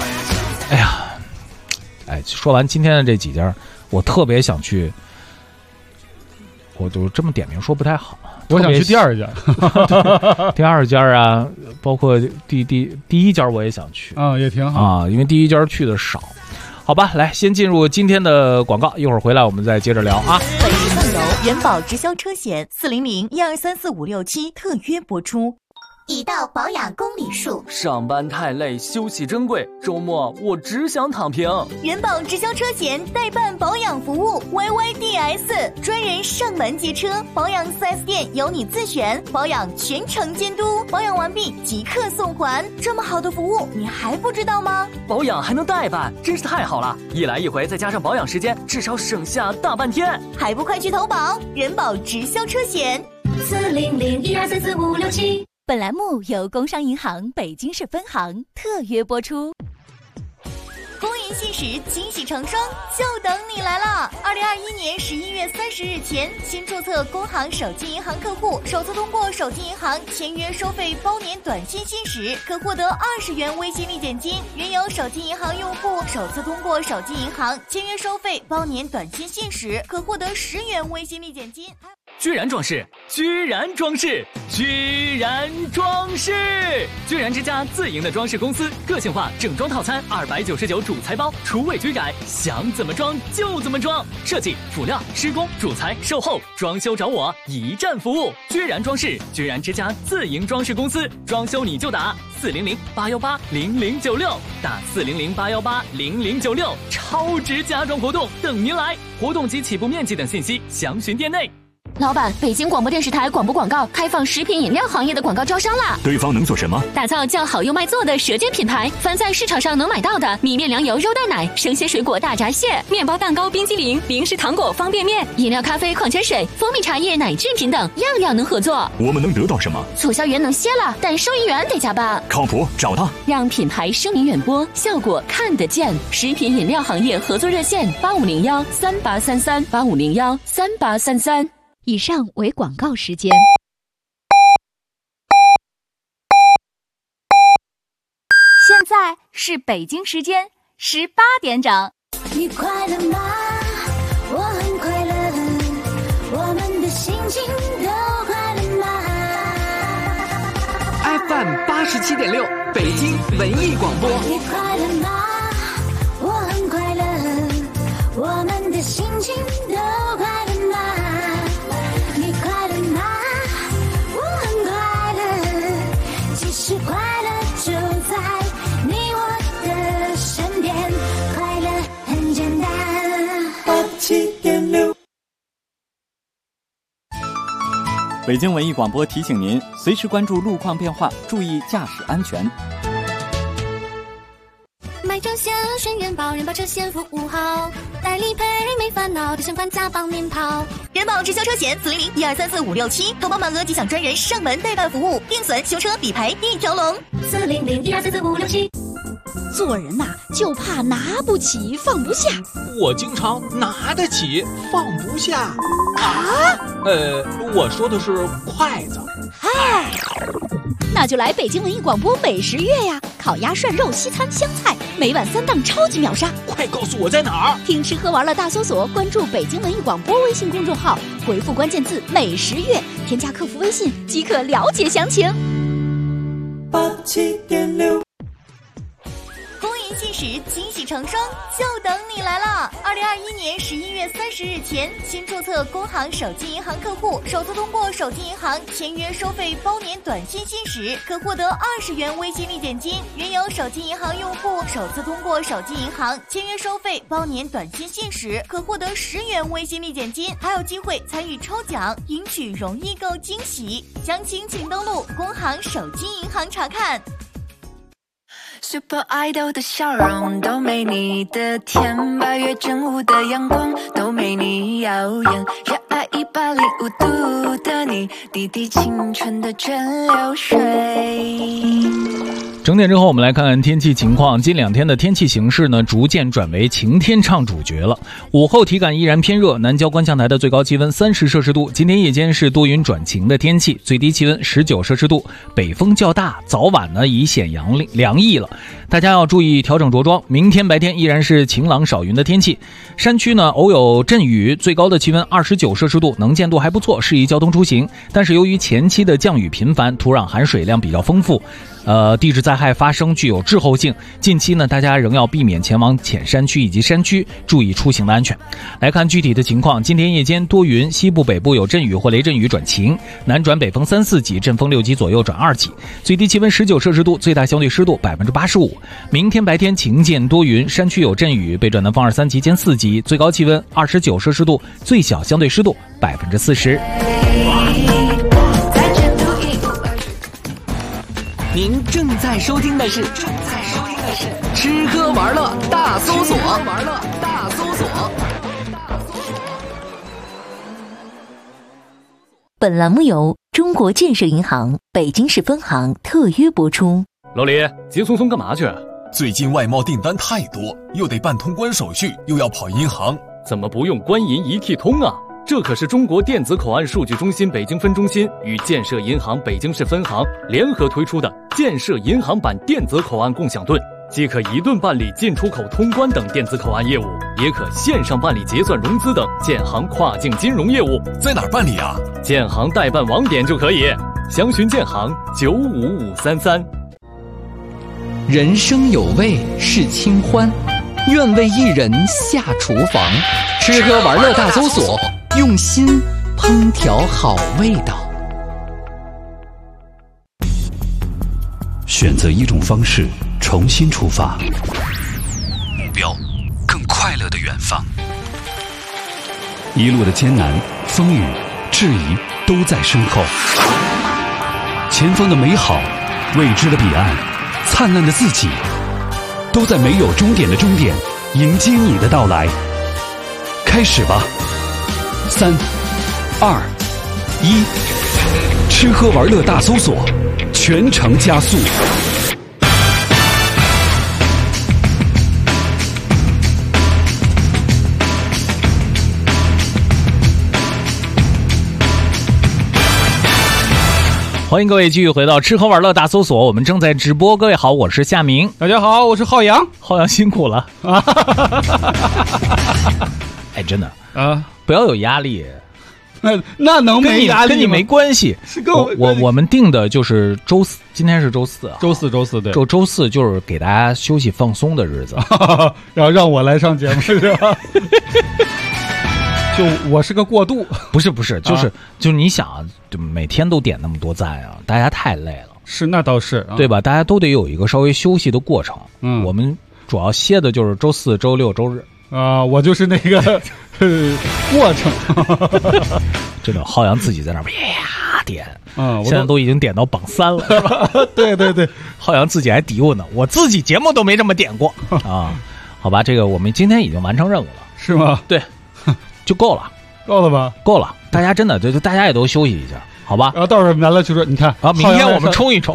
说完今天的这几家，我特别想去，我都这么点名说不太好。 我想去第2家， 第2家啊，包括第1家我也想去也挺好啊，因为第1家去的少。好吧，来先进入今天的广告，一会儿回来我们再接着聊啊。 本期送楼元宝直销车险400-1234567特约播出。 已到保养公里数， 上班太累，休息珍贵，周末我只想躺平。 元宝直销车险代办保养服务 YYDS， 专人上门接车，保养 4S 店由你自选，保养全程监督，保养完毕即刻送还。这么好的服务你还不知道吗？ 保养还能代办，真是太好了，一来一回再加上保养时间，至少省下大半天。 还不快去投保元宝直销车险 400-1234567 本栏目由工商银行北京市分行特约播出。 公银信使惊喜成双，就等你来了！2021年11月30日前，新注册工行手机银行客户首次通过手机银行签约收费包年短信信使，可获得20元微信立减金；原有手机银行用户首次通过手机银行签约收费包年短信信使，可获得10元微信立减金。 居然装饰，居然装饰，居然装饰！居然之家自营的装饰公司，个性化整装套餐299主材包，厨卫居改，想怎么装就怎么装。设计、辅料、施工、主材、售后、装修找我，一站服务。居然装饰，居然之家自营装饰公司，装修你就打400-818-0096，打400-818-0096，超值家装活动等您来！活动及起步面积等信息详询店内。 老板，北京广播电视台广播广告开放食品饮料行业的广告招商啦！ 对方能做什么？ 打造叫好又卖座的舌尖品牌，凡在市场上能买到的米面粮油肉蛋奶、生鲜水果大闸蟹、面包蛋糕、冰激凌、零食糖果、方便面、饮料咖啡、矿泉水、蜂蜜茶叶、奶制品等，样样能合作。 我们能得到什么？ 促销员能歇了，但收银员得加班。 靠谱，找他， 让品牌声名远播，效果看得见。食品饮料行业合作热线8501-3833，8501-3833。 以上为广告时间。现在是北京时间18点整。 你快乐吗？我很快乐，我们的心情都快乐吗 ？FM 87.6，北京文艺广播。 你快乐吗？我很快乐，我们的心情都快乐吗？是快乐就在你我的身边，快乐很简单。87.6。 北京文艺广播提醒您，随时关注路况变化，注意驾驶安全。 买车险选人保，人保车险服务好，代理赔没烦恼，的相关家帮您跑。 人保直销车险400-1234567，投保满额即享专人上门代办服务，定损、修车、理赔一条龙。 400-1234567。 做人呐，就怕拿不起放不下。 我经常拿得起放不下啊。我说的是筷子。 嗨，那就来北京文艺广播美食月呀！烤鸭、涮肉、西餐、湘菜，每晚3档超级秒杀。 快告诉我在哪儿！ 听吃喝玩乐大搜索，关注北京文艺广播微信公众号，回复关键字美食月，添加客服微信即可了解详情。 87.6。 公银信使惊喜成双，就等你来了！2021年11月30日前，新注册工行手机银行客户首次通过手机银行签约收费包年短信信使，可获得20元微信立减金；原有手机银行用户首次通过手机银行签约收费包年短信信使，可获得10元微信立减金，还有机会参与抽奖，赢取容易购惊喜。详情请登录工行手机银行查看。 Super Idol 的笑容都没你的甜，8月正午的阳光都没你耀眼，热爱105度的你，滴滴青春的蒸馏水。 整点之后，我们来看看天气情况。近2天的天气形势呢，逐渐转为晴天唱主角了。午后体感依然偏热，南郊观象台的最高气温30摄氏度。今天夜间是多云转晴的天气，最低气温19摄氏度，北风较大，早晚呢已显凉意了。大家要注意调整着装。明天白天依然是晴朗少云的天气，山区呢偶有阵雨，最高的气温29摄氏度，能见度还不错，适宜交通出行。但是由于前期的降雨频繁，土壤含水量比较丰富，地质灾害发生具有滞后性。近期呢，大家仍要避免前往浅山区以及山区，注意出行的安全。来看具体的情况，今天夜间多云，西部北部有阵雨或雷阵雨转晴，南转北风3、4级，阵风6级左右转2级，最低气温19摄氏度，最大相对湿度85%。明天白天晴间多云，山区有阵雨，北转南风2、3级兼4级，最高气温29摄氏度，最小相对湿度40%。 您正在收听的是吃喝玩乐大搜索。 本栏目由中国建设银行北京市分行特约播出。 老李，急匆匆干嘛去？ 最近外贸订单太多，又得办通关手续，又要跑银行， 怎么不用官银一体通啊？这可是中国电子口岸数据中心北京分中心与建设银行北京市分行联合推出的建设银行版电子口岸共享盾，既可一盾办理进出口通关等电子口岸业务，也可线上办理结算融资等建行跨境金融业务。 在哪儿办理啊？ 建行代办网点就可以，详询建行95533。 人生有味是清欢，愿为一人下厨房，吃喝玩乐大搜索，用心烹调好味道。 选择一种方式，重新出发，目标更快乐的远方。一路的艰难、风雨、质疑都在身后，前方的美好、未知的彼岸、灿烂的自己，都在没有终点的终点迎接你的到来。开始吧，3、2、1，吃喝玩乐大搜索，全程加速。 欢迎各位继续回到吃喝玩乐大搜索，我们正在直播。各位好，我是夏明。 大家好，我是浩洋。 浩洋辛苦了啊！哎，真的啊，不要有压力。 那能没压力吗？ 跟你没关系。 是跟我们定的就是周四，今天是周四啊。 周四对。 周四就是给大家休息放松的日子， 然后让我来上节目是吧？就我是个过渡， 不是，就是你想，就每天都点那么多赞啊，大家太累了。 是，那倒是， 对吧？大家都得有一个稍微休息的过程。我们主要歇的就是周四、周六、周日啊。我就是那个过程。 真的，浩洋自己在那边点，现在都已经点到榜3了，是吧？ 对， 浩洋自己还嘀咕呢，我自己节目都没这么点过啊。好吧，这个我们今天已经完成任务了， 是吗？ 对。就够了吧？ 够了，大家真的就大家也都休息一下，好吧？ 然后到时候完了就说，你看啊，明天我们冲一冲，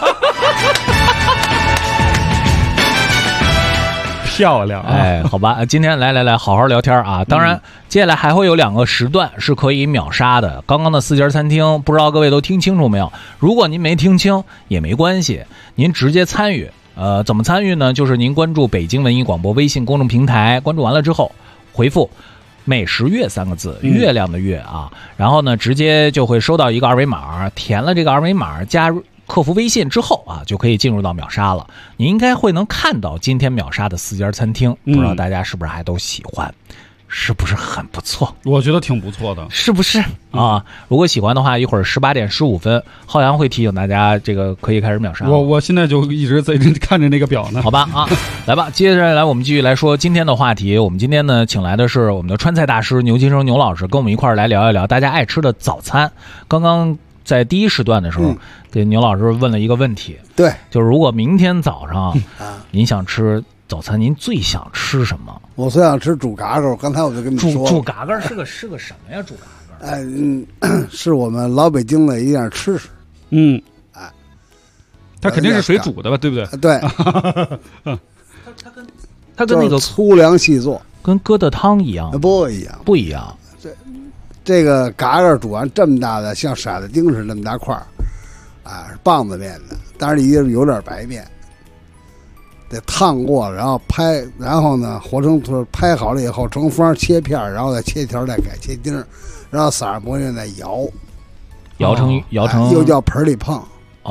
漂亮！ 哎，好吧，今天来好好聊天啊！当然，接下来还会有2个时段是可以秒杀的。刚刚的4家餐厅，不知道各位都听清楚没有？如果您没听清也没关系，您直接参与。怎么参与呢？就是您关注北京文艺广播微信公众平台，关注完了之后回复美食月3个字，月亮的月啊，然后呢，直接就会收到一个二维码，填了这个二维码，加入客服微信之后啊，就可以进入到秒杀了。你应该会能看到今天秒杀的4家餐厅，不知道大家是不是还都喜欢？是不是很不错？ 我觉得挺不错的， 是不是啊？如果喜欢的话，一会儿18点15分，浩洋会提醒大家，这个可以开始秒杀。 我现在就一直在看着那个表呢。 好吧啊，来吧，接下来我们继续来说今天的话题。我们今天呢，请来的是我们的川菜大师牛金生牛老师，跟我们一块儿来聊一聊大家爱吃的早餐。刚刚在第1时段的时候，给牛老师问了一个问题， 对， 就是如果明天早上您想吃早餐，您最想吃什么？ 我最想吃煮嘎嘎。刚才我就跟你说， 煮嘎嘎是个什么呀？煮嘎嘎，是我们老北京的一样吃食。 它肯定是水煮的吧，对不对？ 对。 它跟那个粗粮细做， 跟疙瘩汤一样？ 不一样。这个嘎嘎煮完这么大的，像骰子丁似的那么大块儿，是棒子面的，但是也有点白面。得烫过，然后拍，然后呢和成团，拍好了以后成方切片，然后再切条，再改切丁，然后撒上馍面再摇成又叫盆里碰。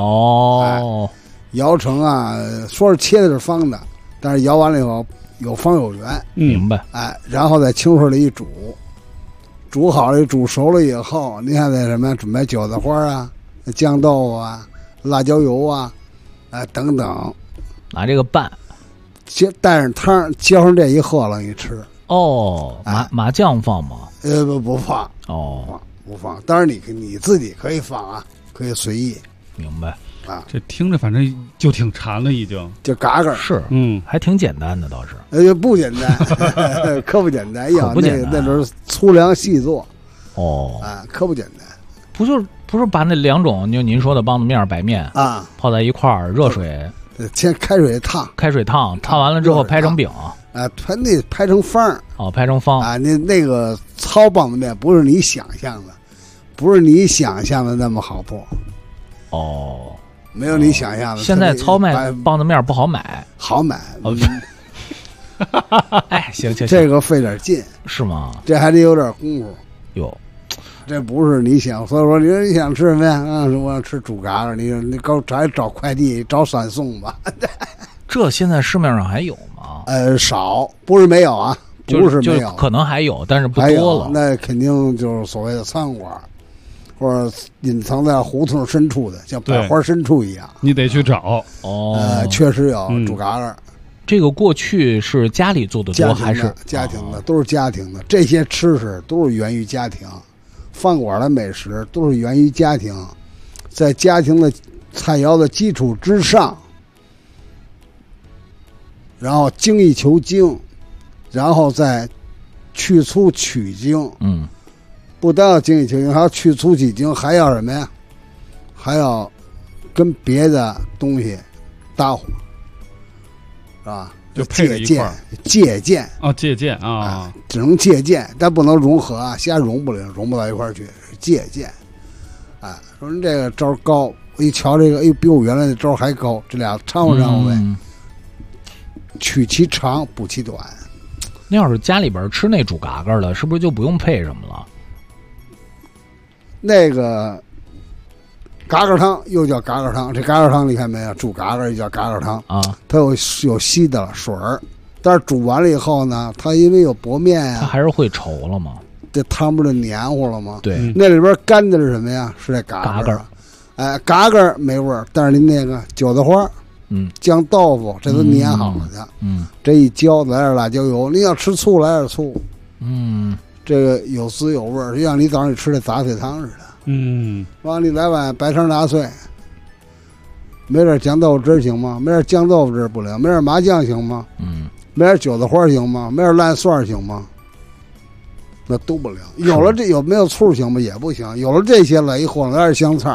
摇成啊，说是切的是方的，但是摇完了以后有方有圆。 明白。 然后在清水里一煮，煮好了煮熟了以后，你还得什么准备韭菜花啊、酱豆啊、辣椒油啊，等等。 拿这个拌， 带上汤，浇上这一喝了一吃。 麻酱放吗？ 不放。不放。当然你自己可以放啊，可以随意。 明白啊？ 这听着反正就挺馋了，已经。 就嘎嘎是，还挺简单的倒是。 不简单，可不简单。 可不简单。 那都是粗粮细做。 哦， 可不简单。 不就是不是把那2种就您说的棒子面、白面啊泡在一块儿，热水先开水烫， 烫完了之后拍成饼， 拍成方哦，拍成方啊，那个糙棒子面不是你想象的，那么好破， 哦， 没有你想象的。 现在糙麦棒子面不好买， 好买。 哎，行， 这个费点劲， 是吗？ 这还得有点功夫。 有， 这不是你想，所以说你想吃什么呀？我想吃猪嘎嘎，你找快递找闪送吧。 这现在市面上还有吗？ 少，不是没有啊，不是没有， 可能还有，但是不多了。 那肯定就是所谓的餐馆，或者隐藏在胡同深处的，像百花深处一样， 你得去找。 确实有猪嘎嘎。 这个过去是家里做的多还是家庭的？都是家庭的，这些吃食都是源于家庭，饭馆的美食都是源于家庭，在家庭的菜肴的基础之上，然后精益求精，然后再去粗取精。不但要精益求精，还要去粗取精，还要什么呀？还要跟别的东西搭伙。是吧？ 就配在一块儿， 借鉴啊， 只能借鉴，但不能融合啊，瞎融不到一块儿去，借鉴。说您这个招高，我一瞧这个，比我原来的招还高，这俩掺和呗，取其长补其短。 那要是家里边吃那猪嘎嘎的，是不是就不用配什么了？ 那个。嘎嘎汤又叫嘎嘎汤，这嘎嘎汤你看没有？煮嘎嘎又叫嘎嘎汤啊， 它有稀的了水儿，但是煮完了以后呢，它因为有薄面呀， 它还是会稠了吗？ 这汤不就黏糊了吗？ 对， 那里边干的是什么呀？是这嘎嘎。嘎嘎没味儿，但是您那个韭菜花，酱豆腐这都粘好了的，这一浇来点辣椒油，您要吃醋来点醋，这个有滋有味儿，就像你早上你吃的杂碎汤似的。往里来碗白肠大脆，没点酱豆腐汁行吗？没点酱豆腐汁不灵，没点麻酱行吗？没点韭菜花行吗？没点烂蒜行吗？那都不灵。有了这有没有醋行吗？也不行。有了这些了，一和来点香菜。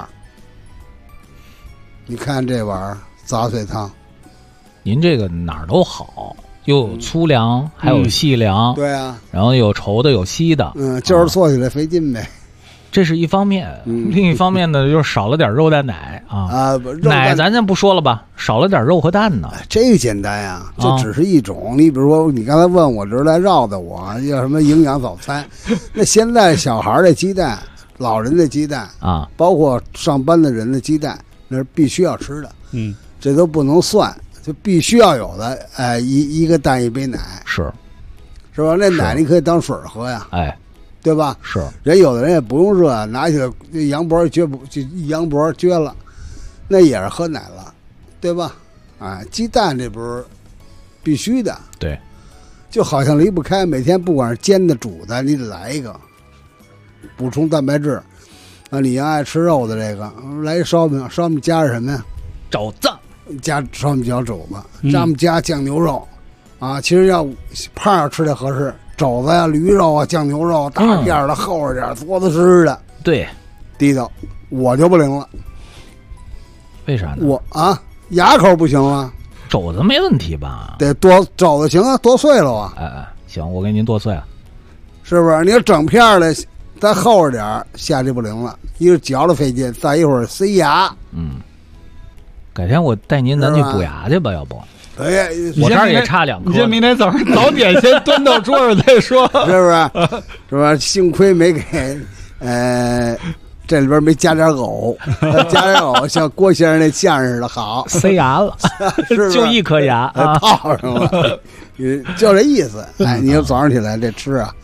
你看这碗杂碎汤， 您这个哪儿都好，又有粗粮，还有细粮， 对啊， 然后有稠的，有稀的， 就是做起来费劲呗。 这是一方面，另一方面呢，就是少了点肉蛋奶啊。奶咱先不说了吧，少了点肉和蛋呢。 这个简单呀，这只是一种。你比如说，你刚才问我，这是来绕的我要什么营养早餐？那现在小孩的鸡蛋、老人的鸡蛋啊， 包括上班的人的鸡蛋，那是必须要吃的。这都不能算，就必须要有的。一个蛋一杯奶，是吧？那奶你可以当水喝呀。对吧？ 是人有的人也不用热，拿起来羊脖撅不就一羊脖撅了，那也是喝奶了，对吧？鸡蛋这不是必须的， 对， 就好像离不开，每天不管是煎的煮的，你得来一个，补充蛋白质。你要爱吃肉的这个，来一烧饼，烧饼加什么呀？ 肘子， 加烧饼加肘子，咱们加酱牛肉，其实要胖要吃的合适。肘子呀、驴肉啊、酱牛肉，大片的、厚着点、多的湿的， 对， 地道，我就不灵了。 为啥呢？ 我牙口不行了。 肘子没问题吧？ 得肘子行啊，剁碎了啊。 行，我给您剁碎了， 是不是？你要整片的，再厚着点，下去不灵了。一个嚼着费劲，再一会儿塞牙。 改天我带您咱去补牙去吧，要不？ 哎， 我这儿也差2颗。 你先明天早上早点先端到桌上再说， 是不是？是吧？幸亏没给，这里边没加点藕，加点藕像郭先生那相声似的好， 塞牙了， 是就一颗牙套上了，就这意思。你要早上起来这吃啊，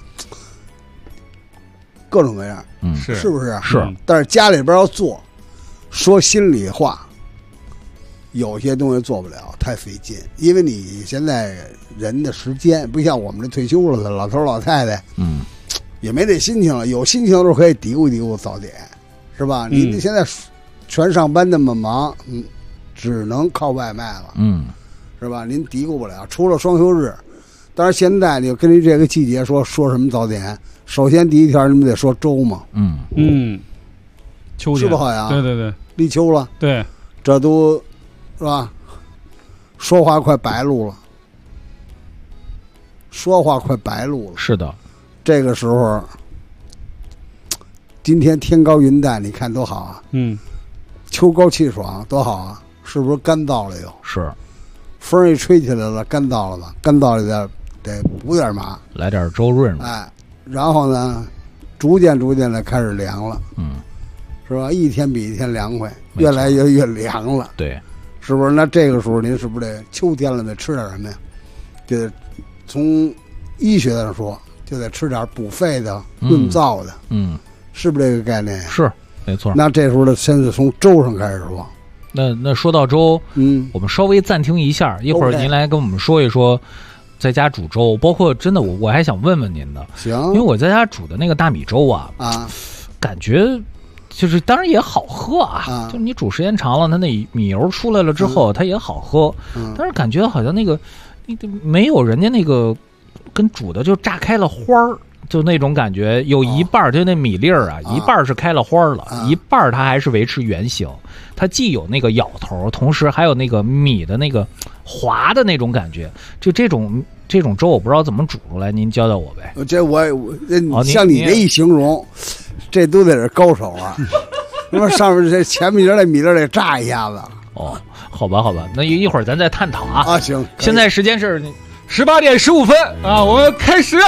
各种各样，是不是？ 是。 但是家里边要做，说心里话。有些东西做不了，太费劲，因为你现在人的时间不像我们这退休了的老头老太太，也没这心情了。有心情的时候可以嘀咕嘀咕早点，是吧？你现在全上班那么忙，只能靠外卖了，是吧？您嘀咕不了，除了双休日。但是现在你根据这个季节说什么早点，首先第一条你们得说粥嘛， 秋天是不好呀？ 对对对， 立秋了， 对， 这都是吧？说话快白露了，说话快白露了。 是的， 这个时候，今天天高云淡，你看多好啊！秋高气爽，多好啊！是不是干燥了又？ 是， 风一吹起来了，干燥了吧？干燥了得补点麻， 来点周润。 哎，然后呢，逐渐的开始凉了，是吧？一天比一天凉快，越来越凉了。 对， 是不是？那这个时候您是不是得秋天了得吃点什么呀？就得从医学上说，就得吃点补肺的、润燥的。是不是这个概念呀？ 是，没错。 那这时候呢，先是从粥上开始说。 那说到粥，我们稍微暂停一下，一会儿您来跟我们说一说，在家煮粥，包括真的我还想问问您的， 行， 因为我在家煮的那个大米粥啊，感觉就是当然也好喝啊，就你煮时间长了，它那米油出来了之后，它也好喝，但是感觉好像那个没有人家那个跟煮的就炸开了花儿。就那种感觉，有一半就那米粒儿啊，一半是开了花了，一半它还是维持原形。它既有那个咬头，同时还有那个米的那个滑的那种感觉。就这种粥，我不知道怎么煮出来，您教教我呗。 这我像你这一形容，这都得是高手啊。那么上面这前面那米粒得炸一下子。 哦，好吧，那一会儿咱再探讨啊。 行。 现在时间是 18点15分啊，我们开始。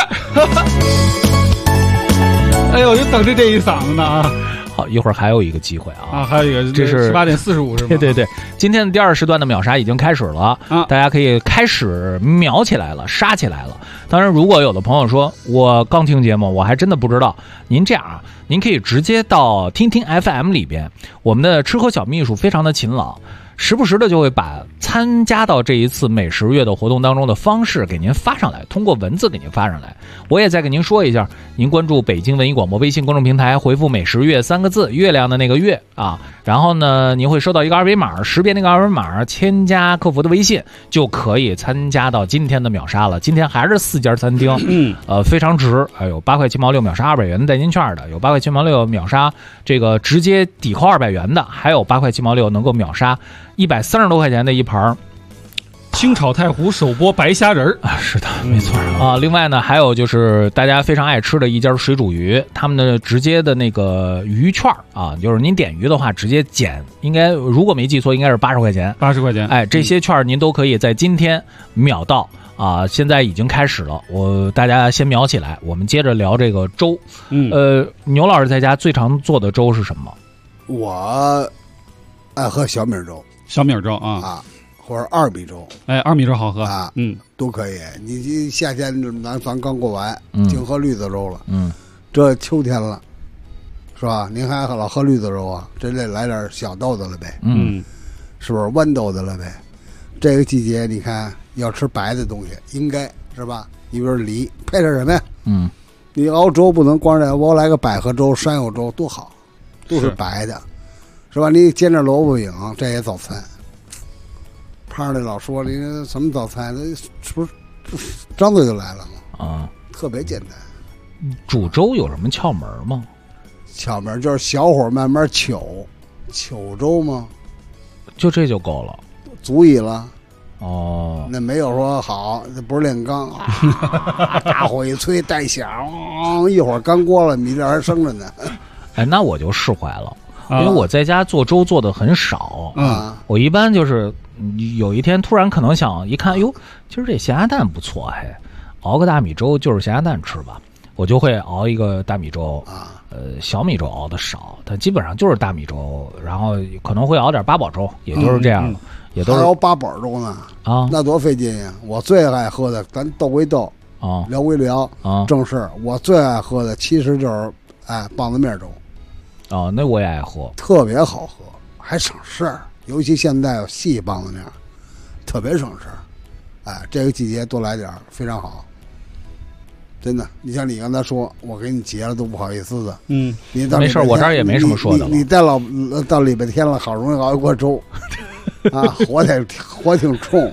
哎呦，就等着这一嗓子呢啊！ 好，一会儿还有一个机会啊！ 还有一个， 这是 18点45是吗？ 对，今天的第2时段的秒杀已经开始了啊！大家可以开始秒起来了，杀起来了。当然，如果有的朋友说我刚听节目，我还真的不知道，您这样啊，您可以直接到听听 FM 里边，我们的吃喝小秘书非常的勤劳。时不时的就会把参加到这一次美食月的活动当中的方式给您发上来，通过文字给您发上来。我也再给您说一下，您关注北京文艺广播微信公众平台，回复美食月3个字，月亮的那个月啊，然后呢您会收到一个二维码，识别那个二维码添加客服的微信，就可以参加到今天的秒杀了。今天还是4家餐厅，非常值，有8块7毛6秒杀200元的代金券的，有8块7毛6秒杀这个直接抵扣200元的，还有8块7毛6能够秒杀130多块钱的一盘清炒太湖手剥白虾仁啊，是的，没错啊。另外呢，还有就是大家非常爱吃的一家水煮鱼，他们的直接的那个鱼券啊，就是您点鱼的话直接减，应该如果没记错，应该是80块钱。 80块钱， 哎，这些券您都可以在今天秒到啊！现在已经开始了，大家先秒起来，我们接着聊这个粥。牛老师在家最常做的粥是什么？ 我爱喝小米粥。 小米粥啊， 或者2米粥， 哎，2米粥好喝啊，都可以。你夏天咱刚过完，净喝绿色粥了，这秋天了，是吧？您还老喝绿色粥啊？这得来点小豆子了呗，是不是豌豆子了呗？这个季节你看要吃白的东西，应该是吧？你比如梨，配点什么呀？你熬粥不能光熬来个百合粥、山药粥多好，都是白的。是吧？你煎点萝卜饼，这也早餐。胖的老说你什么早餐，是不是张嘴就来了吗？ 啊， 特别简单。 煮粥有什么窍门吗？ 窍门就是小火慢慢糗粥吗？ 就这就够了， 足以了。 哦， 那没有说好，那不是炼钢啊，大火一吹带响，一会儿干锅了，米粒还生着呢。 哎，那我就释怀了。因为我在家做粥做的很少，我一般就是有一天突然可能想一看，哟，今儿这咸鸭蛋不错，嘿，熬个大米粥就是咸鸭蛋吃吧，我就会熬一个大米粥，小米粥熬的少，但基本上就是大米粥，然后可能会熬点八宝粥，也就是这样，也都是熬八宝粥呢啊，那多费劲呀！我最爱喝的，咱斗归斗啊， 聊归聊啊，正是我最爱喝的，其实就是棒子面粥。 哦，那我也爱喝， 特别好喝，还省事儿。尤其现在有细棒子面，特别省事儿。哎，这个季节多来点儿，非常好。真的，你像你刚才说，我给你结了都不好意思的。你到没事，我这儿也没什么说的。 你到礼拜天了，好容易熬一锅粥，啊，火挺冲。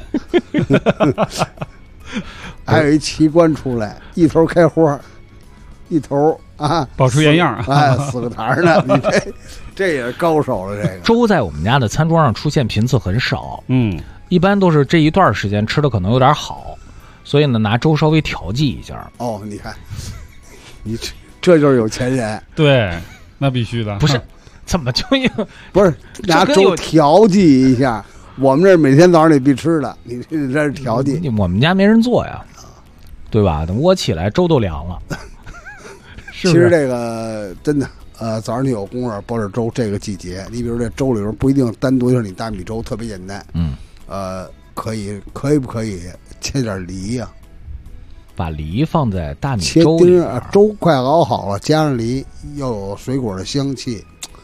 还有一奇观出来，一头开花，一头。啊， 保持原样哎，4个坛呢？你这也是高手了。这个粥在我们家的餐桌上出现频次很少，一般都是这一段时间吃的可能有点好，所以呢拿粥稍微调剂一下。 哦，你看，你这就是有钱人。 对，那必须的。 不是，怎么就不是拿粥调剂一下？我们这每天早上得必吃的，你这是调剂。 我们家没人做呀，对吧？等我起来粥都凉了。 其实这个真的。早上你有功夫煲点粥，这个季节，你比如这粥里边不一定单独就是你大米粥，特别简单。可不可以切点梨呀？ 把梨放在大米粥里边， 粥快熬好了，加上梨，又有水果的香气。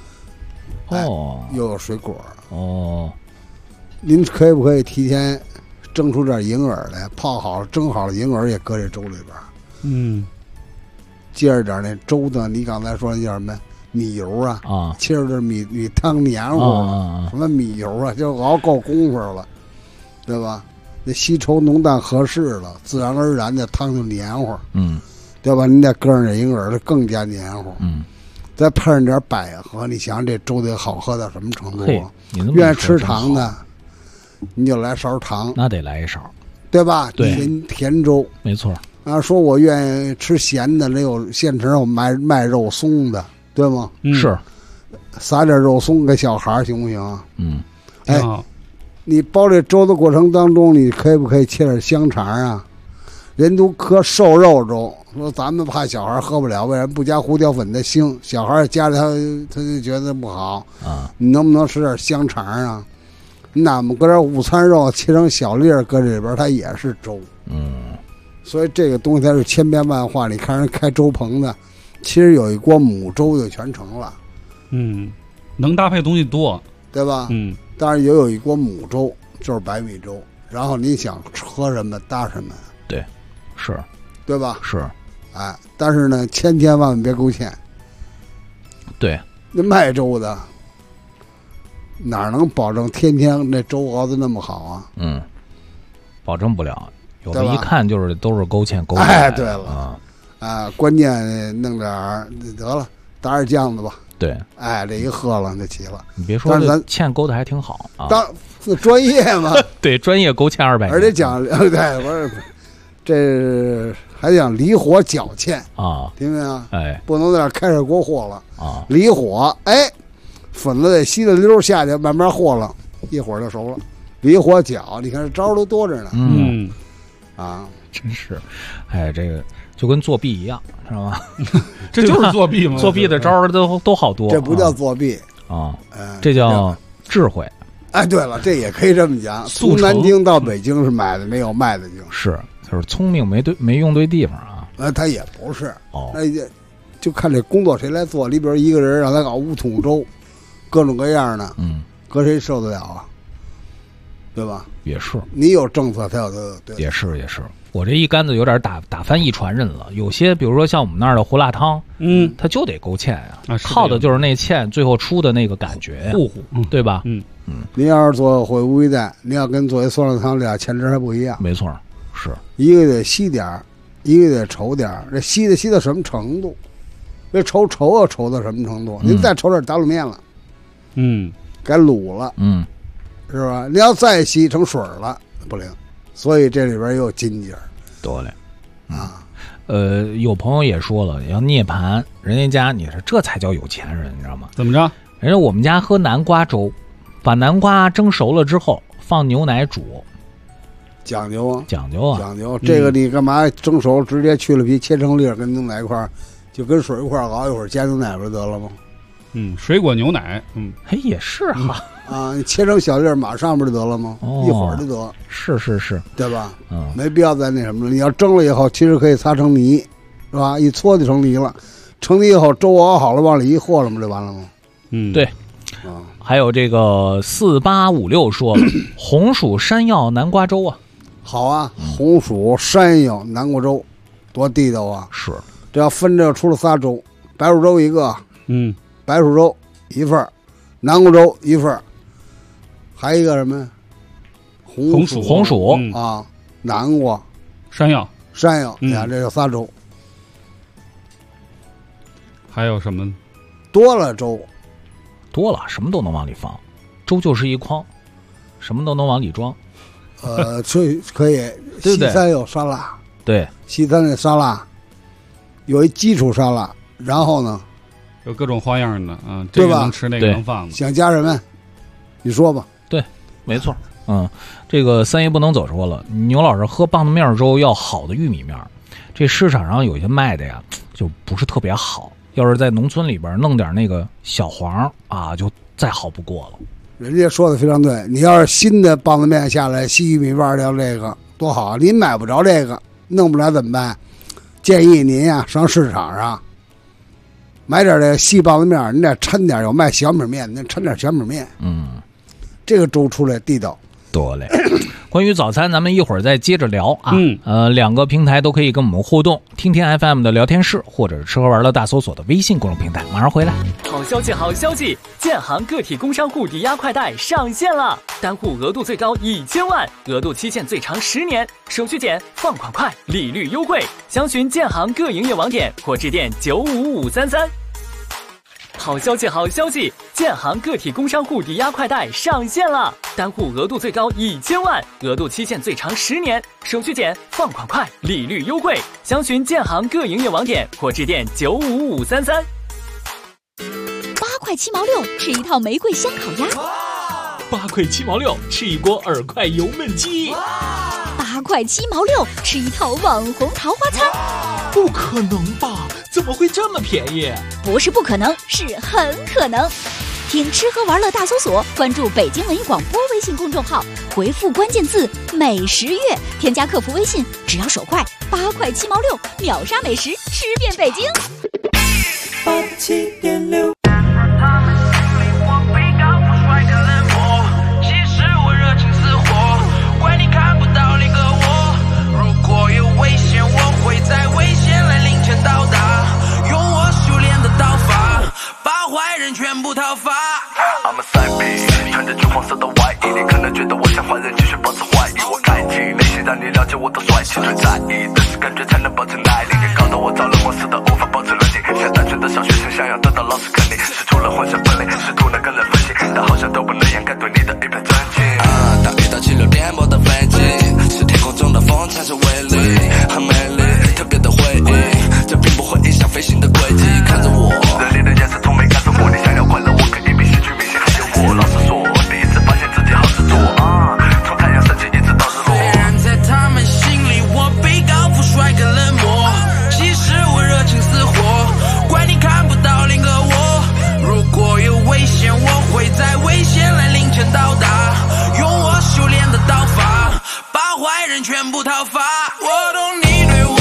又有水果。您可不可以提前蒸出点银耳来，泡好了蒸好了银耳也搁这粥里边。接着点那粥呢，你刚才说那叫什么米油啊？切着点米汤黏糊什么米油啊，就熬够功夫了，对吧？那稀稠浓淡合适了，自然而然的汤就黏糊，对吧？你再搁上点银耳，就更加黏糊，再配上点百合，你想这粥得好喝到什么程度啊？愿意吃糖的，你就来勺糖， 那得来一勺， 对吧？ 对， 甜粥， 没错。 说我愿意吃咸的，那有现成有卖肉松的，对吗？ 是， 撒点肉松给小孩行不行？ 哎， 你煲这粥的过程当中，你可不可以切点香肠啊？人都喝瘦肉粥，说咱们怕小孩喝不了，为什么不加胡椒粉的腥？小孩加了他就觉得不好啊。 你能不能吃点香肠啊？那么搁点午餐肉切成小粒儿搁这里边，它也是粥。所以这个东西它是千变万化。你看人开粥棚的，其实有一锅母粥就全成了。 能搭配东西多， 对吧？但是也有一锅母粥，就是白米粥。然后你想喝什么搭什么， 对，是， 对吧？ 是， 但是呢，千万别勾芡。 对， 那卖粥的哪能保证天天那粥熬的那么好啊？ 保证不了。有的一看就是都是勾芡。 对了关键弄点得了，打点酱子吧。 对， 这一喝了就齐了。 你别说，这芡勾的还挺好啊。 当专业嘛， 对，专业勾芡200年， 而且讲对，我这还讲离火绞芡啊， 听没有？ 不能在那开着锅和了啊， 离火，粉子得吸溜溜下去，慢慢和了，一会儿就熟了。离火搅，你看这招都多着呢。 真是，这个就跟作弊一样，知道吗？ 这就是作弊吗？ 作弊的招都好多。 这不叫作弊这叫智慧。 对了，这也可以这么讲。从南京到北京是买的没有卖的精， 是就是聪明没用对地方啊。 他也不是那就看这工作谁来做。里边一个人让他搞5桶粥，各种各样的，搁谁受得了啊？对吧？ 也是， 你有政策才有对。 也是，我这一竿子有点打翻一船人了。有些比如说像我们那儿的胡辣汤，它就得勾芡呀，靠的就是那芡最后出的那个感觉呀，对吧？ 您要是做烩乌鸡蛋，您要跟做一酸辣汤俩芡汁还不一样。 没错，是一个得稀点一个得稠点这稀到什么程度？这稠要稠到什么程度？您再稠点打卤面了，该卤了，是吧？你要再稀成水了不灵，所以这里边也有筋劲儿， 多嘞有朋友也说了，要涅盘，人家家你说这才叫有钱人，你知道吗？ 怎么着？ 人家我们家喝南瓜粥，把南瓜蒸熟了之后放牛奶煮， 讲究啊！ 讲究。 这个你干嘛蒸熟直接去了皮，切成粒儿跟牛奶一块儿，就跟水一块儿熬一会儿，加牛奶不就得了吗？ 水果牛奶， 也是哈。 你切成小粒儿，马上不就得了吗？一会儿就得。 是， 对吧？没必要再那什么了。你要蒸了以后，其实可以擦成泥，是吧？一搓就成泥了。成泥以后，粥熬好了，往里一和了，不就完了吗？ 对。还有这个4856说红薯山药南瓜粥啊， 好啊，红薯山药南瓜粥，多地道啊！ 是， 这要分着出了仨粥，白薯粥一个，白薯粥一份，南瓜粥一份，还一个什么？红薯啊，南瓜， 山药， 这有仨粥。 还有什么？ 多了粥。 多了，什么都能往里放。粥就是一筐，什么都能往里装。 所以可以。 对对， 西餐有沙拉， 对， 西餐的沙拉有一基础沙拉，然后呢， 有各种花样的，这个能吃，那个能放的。 想加什么？你说吧。 对，没错。这个三爷不能走说了，牛老师喝棒子面粥要好的玉米面，这市场上有些卖的呀，就不是特别好。要是在农村里边弄点那个小黄啊，就再好不过了。 人家说的非常对，你要是新的棒子面下来，细玉米面要这个多好，您买不着这个，弄不来怎么办？建议您呀上市场上买点这细棒子面，您再抻点，有卖小米面，您抻点小米面。这个粥出来地道。 多嘞。关于早餐咱们一会儿再接着聊啊。两个平台都可以跟我们互动，听听 FM 的聊天室或者是吃喝玩乐大搜索的微信公众平台，马上回来。 好消息好消息，建行个体工商户抵押快贷上线了，单户额度最高1000万，额度期限最长10年，手续简，放款快，利率优惠，详询建行各营业网点或致电95533。好消息好消息，建行个体工商户抵押快贷上线了，单户额度最高1000万，额度期限最长10年，手续简，放款快，利率优惠，详询建行各营业网点或致电95533。 8块7毛6吃一套玫瑰香烤鸭 ，8块7毛6吃一锅2块油焖鸡 ，8块7毛6吃一套网红桃花餐。 不可能吧？怎么会这么便宜？ 不是不可能，是很可能。听吃喝玩乐大搜索，关注北京文艺广播微信公众号，回复关键字美食月，添加客服微信，只要手快，8块7毛6，秒杀美食，吃遍北京。 87.6。在危险来临前到达，用我修炼的刀法，把坏人全部讨伐。I'm a side B， 穿着橘黄色的外衣，你可能觉得我像坏人，继续保持怀疑。我开启内心，让你了解我的帅气，最在意的是感觉才能保持耐力。也搞得我着了魔似的，无法保持冷静。像单纯的小学生，想要得到老师肯定，是除了幻想分类，试图能跟人分析，但好像都不能掩盖对你的一片尊敬。当遇到76颠簸的飞机，是天空中的风产生威力，很美丽。特别的回忆，这并不会影响飞行的轨迹。看着我，热烈的眼神从没看错我。你想要快乐，我可以比喜剧明星还有我。老实说，第一次发现自己好执着从太阳升起一直到日落。虽然在他们心里我被高富帅跟冷漠，其实我热情似火，怪你看不到另个我。如果有危险，我会在危险来临前到达，用我修炼的刀法，把坏人全部讨伐。我懂你。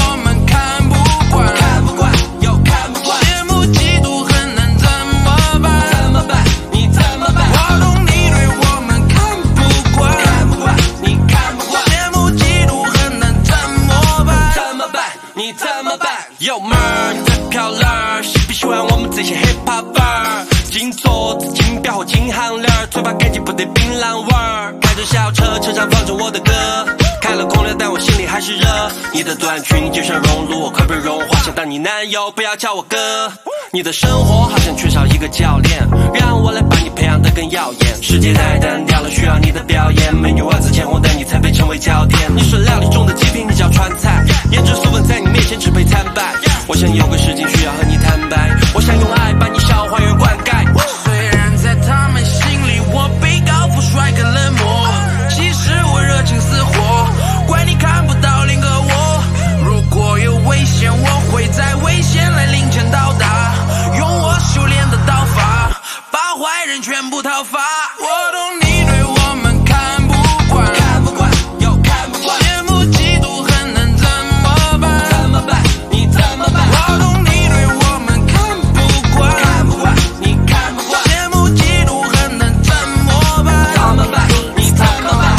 有妹儿，你最漂亮，喜不喜欢我们这些 hip hopper？ 金镯子、金表或金项链，嘴巴干净不得槟榔味儿。开着小车，车上放着我的歌，开了空调，但我心里还是热。你的短裙就像熔炉，我快被融化，想当你男友，不要叫我哥。你的生活好像缺少一个教练，让我来把你培养得更耀眼。世界太单调了，需要你的表演。美女袜子浅红，但你才配成为焦点。你说料理中的极品，你叫川菜，颜值素问在你面前只配参拜。我想有个事情需要和你坦白，我想用爱把你笑花园灌溉。虽然在他们心里我被高富帅跟冷漠，其实我热情似火，怪你看不到另个我。如果有危险，我会在危险来临前到达，用我修炼的刀法，把坏人全部讨伐。我懂你对我们看不惯，看不惯又看不惯，羡慕嫉妒恨能怎么办？怎么办？你怎么办？我懂你对我们看不惯，看不惯你看不惯，羡慕嫉妒恨能怎么办？怎么办？你怎么办？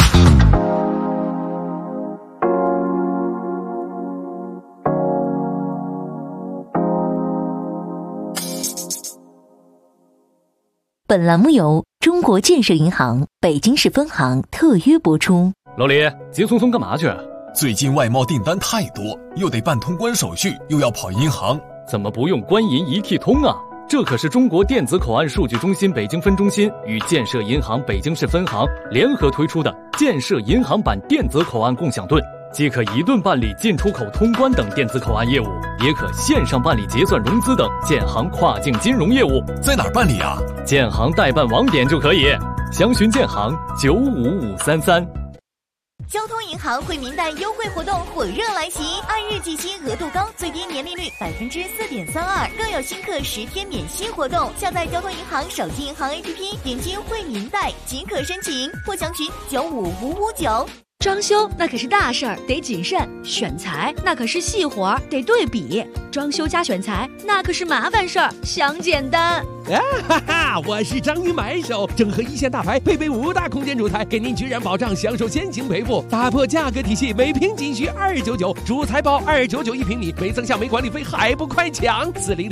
本栏目由中国建设银行北京市分行特约播出。 老李，急匆匆干嘛去？ 最近外贸订单太多，又得办通关手续，又要跑银行， 怎么不用官银一体通啊？ 这可是中国电子口岸数据中心北京分中心与建设银行北京市分行联合推出的建设银行版电子口岸共享盾，既可一盾办理进出口通关等电子口岸业务，也可线上办理结算融资等建行跨境金融业务。 在哪儿办理啊？ 建行代办网点就可以，详询建行95533。 交通银行惠民贷优惠活动火热来袭，按日计息额度高，最低年利率4.32%，更有新客10天免息活动。下载交通银行手机银行 APP， 点击惠民贷即可申请，或详询95559。 装修那可是大事儿，得谨慎；选材那可是细活儿，得对比。装修加选材那可是麻烦事儿，想简单。 哈哈，我是章鱼买手，整合一线大牌，配备5大空间主材，给您居然保障享受先行赔付，打破价格体系，每平仅需299，主材包299一平米，没增项没管理费，还不快抢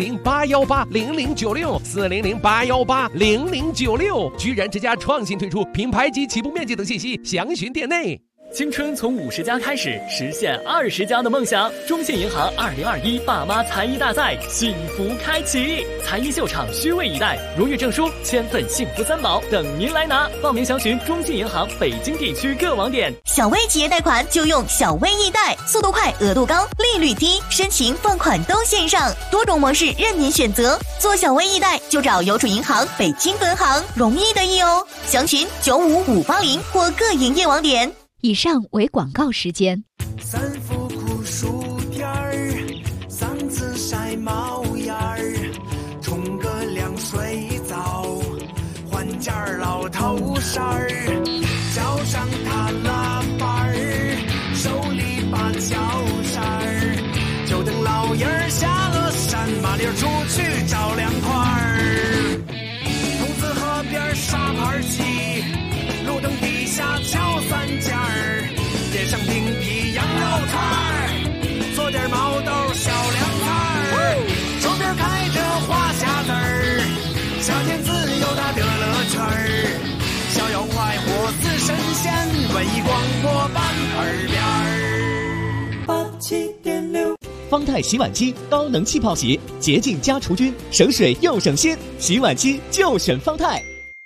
！400-818-0096，400-818-0096，居然之家创新推出品牌及起步面积等信息，详询店内。 青春从50加开始，实现20加的梦想。中信银行2021爸妈才艺大赛幸福开启，才艺秀场虚位以待，荣誉证书、千份幸福3宝等您来拿。报名详询中信银行北京地区各网点。 小微企业贷款就用小微易贷，速度快，额度高，利率低，申请放款都线上，多种模式任您选择。做小微易贷就找邮储银行北京分行，容易的易哦。详询95580或各营业网点。 以上为广告时间。 三伏酷暑天儿，嗓子晒冒烟儿，冲个凉水澡，换件老头衫儿，脚上踏拉板儿，手里把小扇儿，就等老爷儿下了山，麻溜出去找凉快儿。筒子河边沙盘棋，路灯底下敲3件儿，点上冰皮羊肉串儿，做点毛豆小凉菜儿，周边开着花匣子儿，夏天自由的乐乐圈儿，逍遥快活似神仙，文艺广播版耳边儿87.6。 方太洗碗机高能气泡洗，洁净加除菌，省水又省心，洗碗机就选方太。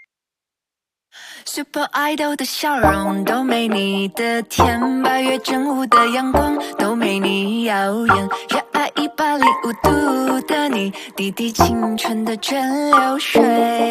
Super Idol 的笑容都没你的甜，8月正午的阳光都没你耀眼，热爱105度的你，滴滴青春的蒸馏水。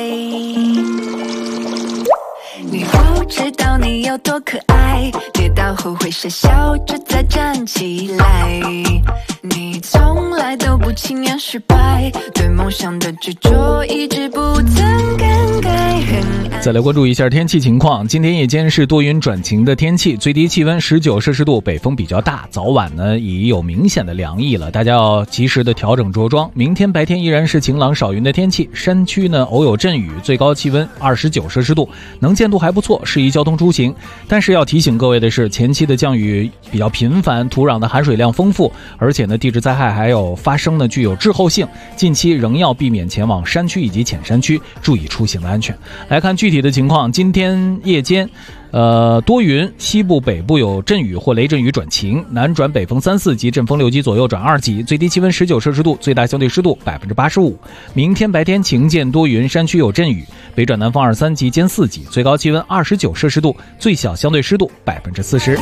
你不知道你有多可爱，跌倒后会傻笑着再站起来，你从来都不轻言失败，对梦想的执着一直不曾更改。 再来关注一下天气情况，今天夜间是多云转晴的天气，最低气温19摄氏度，北风比较大，早晚呢已有明显的凉意了，大家要及时的调整着装。明天白天依然是晴朗少云的天气，山区呢偶有阵雨，最高气温29摄氏度，能见度还不错，适宜交通出行。但是要提醒各位的是，前期的降雨比较频繁，土壤的含水量丰富，而且呢地质灾害还有发生呢具有滞后性，近期仍要避免前往山区以及浅山区，注意出行的安全。来看具体的情况，今天夜间多云，西部北部有阵雨或雷阵雨转晴，南转北风3、4级，阵风6级左右转2级，最低气温19摄氏度，最大相对湿度85%。明天白天晴间多云，山区有阵雨，北转南风2、3级兼4级，最高气温29摄氏度，最小相对湿度40%。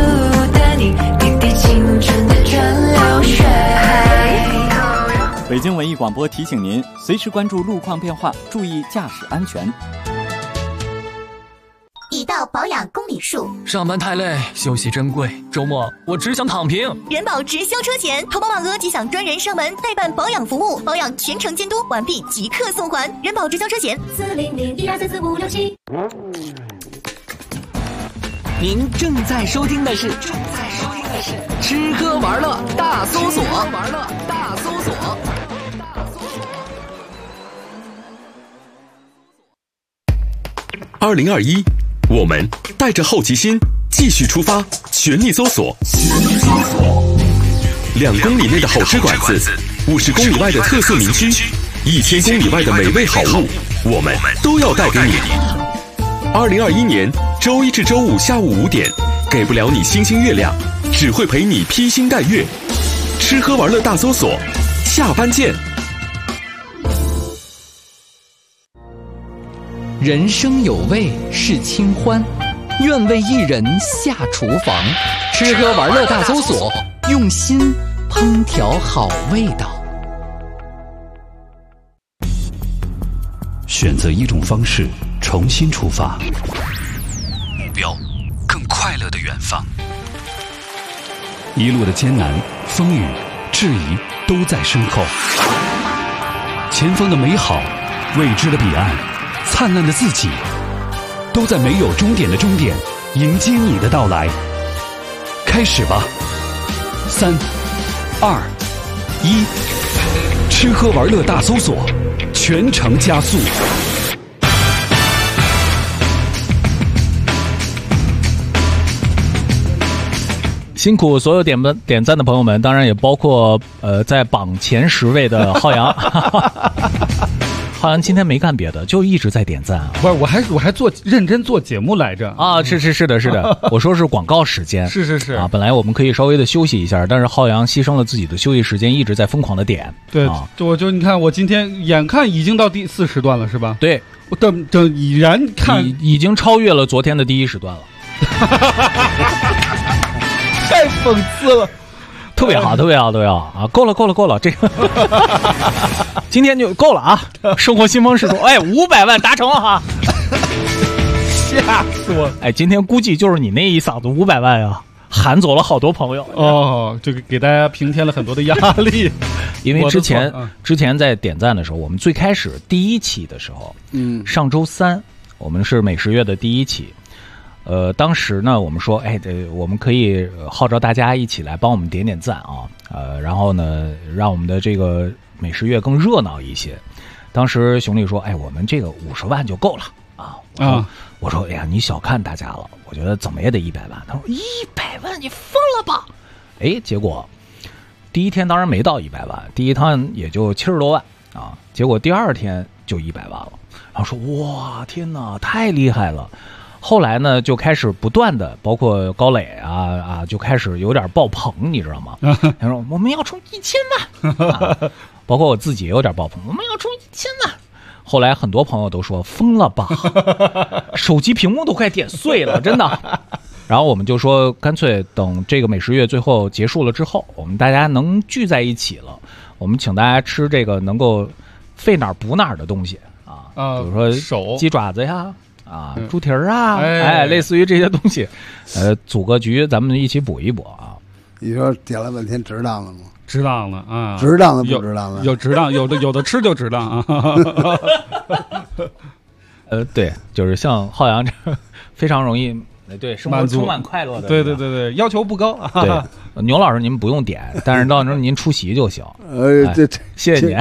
北京文艺广播提醒您，随时关注路况变化，注意驾驶安全。 已到保养公里数， 上班太累，休息珍贵，周末我只想躺平。 人保直销车险，投保满额即享专人上门代办保养服务，保养全程监督完毕即刻送还。人保直销车险400-1234567。 您正在收听的是吃喝玩乐大搜索。 2021，我们带着好奇心继续出发，全力搜索。2公里内的好吃馆子，50公里外的特色名区，1000公里外的美味好物，我们都要带给你。2021年周一至周五下午5点，给不了你星星月亮，只会陪你披星戴月。吃喝玩乐大搜索，下班见。 人生有味是清欢，愿为一人下厨房。吃喝玩乐大搜索，用心烹调好味道。 选择一种方式，重新出发，目标更快乐的远方。一路的艰难、风雨、质疑都在身后，前方的美好、未知的彼岸、灿烂的自己，都在没有终点的终点迎接你的到来。开始吧，3、2、1，吃喝玩乐大搜索，全程加速。 辛苦所有点赞的朋友们，当然也包括在榜前10位的浩洋。浩洋今天没干别的，就一直在点赞啊！ 不是，我还认真做节目来着啊！是的，我说是广告时间， 是啊！本来我们可以稍微的休息一下，但是浩洋牺牲了自己的休息时间，一直在疯狂的点。 对， 啊， 就你看，我今天眼看已经到第4时段了，是吧？ 对， 我等已然看已经超越了昨天的第1时段了。 太讽刺了， 特别好啊！够了，这个今天就够了啊！生活新风是说，哎，500万达成了哈， 吓死我！ 哎，今天估计就是你那一嗓子500万啊，喊走了好多朋友哦，这个给大家平添了很多的压力。 因为之前在点赞的时候，我们最开始第1期的时候，上周3我们是美食月的第1期。当时呢，我们说，我们可以号召大家一起来帮我们点赞啊，然后呢，让我们的这个美食月更热闹一些。当时熊丽说，我们这个50万就够了啊。我说，你小看大家了，我觉得怎么也得100万。他说100万，你疯了吧？结果第1天当然没到100万，第1趟也就70多万啊。结果第2天就100万了，然后说，哇，天哪，太厉害了！后来呢，就开始不断的，包括高磊啊，就开始有点爆棚，你知道吗？他说我们要冲1000万，包括我自己也有点爆棚，我们要冲1000万。后来很多朋友都说疯了吧，手机屏幕都快点碎了，真的。然后我们就说，干脆等这个美食月最后结束了之后，我们大家能聚在一起了，我们请大家吃这个能够费哪儿补哪儿的东西啊，比如说鸡爪子呀。猪蹄儿啊，类似于这些东西，组个局，咱们一起补一补啊。 你说点了半天值当了吗？ 值当了啊， 值当的不值当的， 有值当，有的吃就值当啊。 对，就是像浩洋这非常容易，对生活充满快乐的， 对，要求不高啊。 对，牛老师您不用点，但是到时候您出席就行。谢谢您。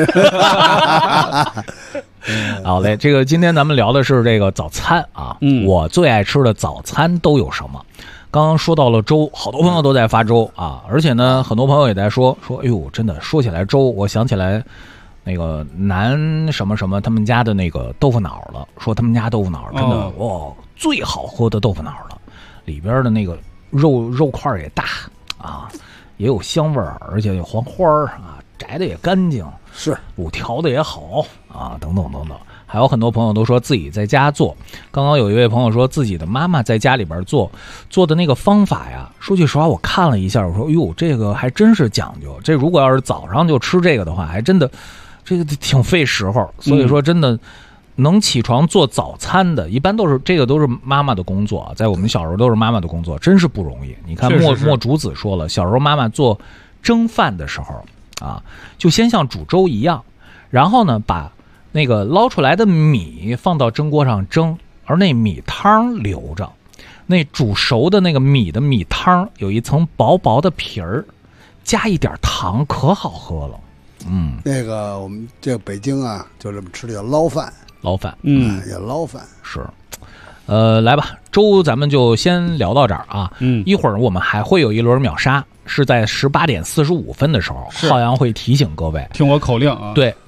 好嘞，这个今天咱们聊的是这个早餐啊，我最爱吃的早餐都有什么？刚刚说到了粥，好多朋友都在发粥啊，而且呢，很多朋友也在说，哎呦，真的说起来粥，我想起来那个南什么什么他们家的那个豆腐脑了，说他们家豆腐脑真的最好喝的豆腐脑了，里边的那个肉块也大啊，也有香味儿，而且有黄花啊，摘的也干净。 是卤调的也好啊，等等，还有很多朋友都说自己在家做。刚刚有一位朋友说自己的妈妈在家里边做的那个方法呀，说句实话，我看了一下，我说哟，这个还真是讲究。这如果要是早上就吃这个的话，还真的这个挺费时候。所以说真的能起床做早餐的，一般都是妈妈的工作，在我们小时候都是妈妈的工作，真是不容易。你看莫竹子说了，小时候妈妈做蒸饭的时候。就先像煮粥一样，然后呢，把那个捞出来的米放到蒸锅上蒸，而那米汤留着，那煮熟的那个米的米汤有一层薄薄的皮儿，加一点糖，可好喝了。 那个我们这个北京啊，就这么吃的叫捞饭，也捞饭是。来吧，粥咱们就先聊到这儿啊。一会儿我们还会有一轮秒杀，是在18点45分的时候，浩洋会提醒各位， 听我口令啊。 对，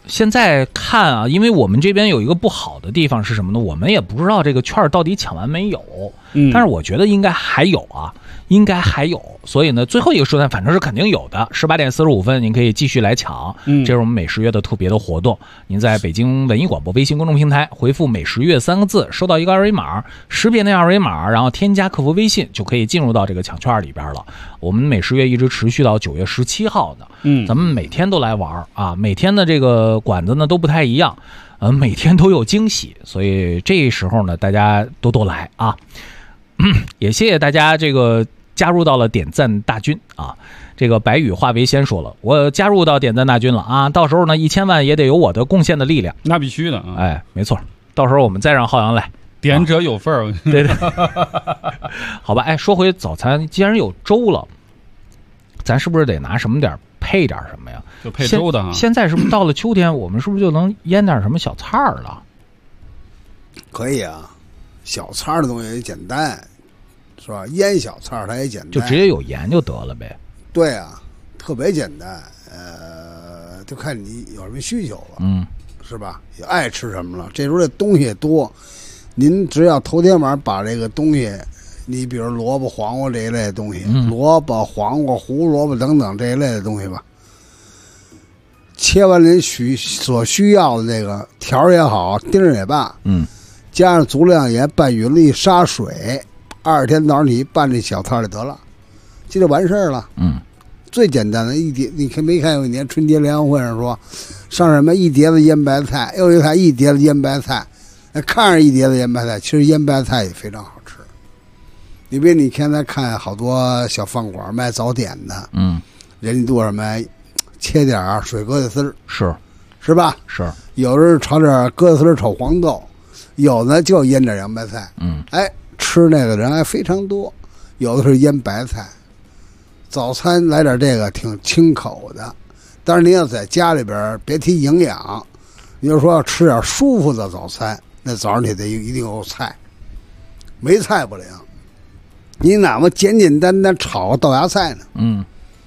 现在看啊，因为我们这边有一个不好的地方是什么呢？我们也不知道这个券到底抢完没有，但是我觉得应该还有啊，应该还有。所以呢，最后一个时段反正是肯定有的，18点45分您可以继续来抢。这是我们美食月的特别的活动。您在北京文艺广播微信公众平台回复美食月3个字，收到一个二维码，识别那二维码，然后添加客服微信，就可以进入到这个抢券里边了。我们美食月一直持续到9月17号呢。咱们每天都来玩啊，每天的这个馆子呢都不太一样，每天都有惊喜，所以这时候呢，大家多多来啊。也谢谢大家这个加入到了点赞大军啊。这个白羽化为仙说了，我加入到点赞大军了啊，到时候呢1000万也得有我的贡献的力量。 那必须的啊。 哎，没错，到时候我们再让浩洋来。 点者有份儿。 对对。好吧，哎，说回早餐，既然有粥了，咱是不是得拿什么点配点什么呀？ 就配粥的啊。 现在是不是到了秋天，我们是不是就能腌点什么小菜了？ 可以啊，小菜的东西也简单，是吧？腌小菜它也简单， 就直接有盐就得了呗。 对啊，特别简单。就看你有什么需求了，是吧？也爱吃什么了。这时候这东西也多，您只要头天晚上把这个东西，你比如萝卜、黄瓜这一类的东西，萝卜、黄瓜、胡萝卜等等这一类的东西吧，切完您所需要的那个条也好，丁也罢，加上足量盐、拌匀了一杀水，2天早上你拌这小菜就得了，这就完事儿了。最简单的一碟，你没看有一年春节联欢会上说，上什么一碟子腌白菜，又一看一碟子腌白菜，看着一碟子腌白菜，其实腌白菜也非常好吃。因为你现在看好多小饭馆卖早点的，人家做什么切点水疙瘩丝儿，是吧？ 是。 有的是炒点疙瘩丝儿炒黄豆，有的就腌点洋白菜。吃那个人还非常多，有的是腌白菜。早餐来点这个挺清口的，但是您要在家里边别提营养，你就说要吃点舒服的早餐，那早上你得一定有菜，没菜不灵。你哪怕简简单单炒个豆芽菜呢，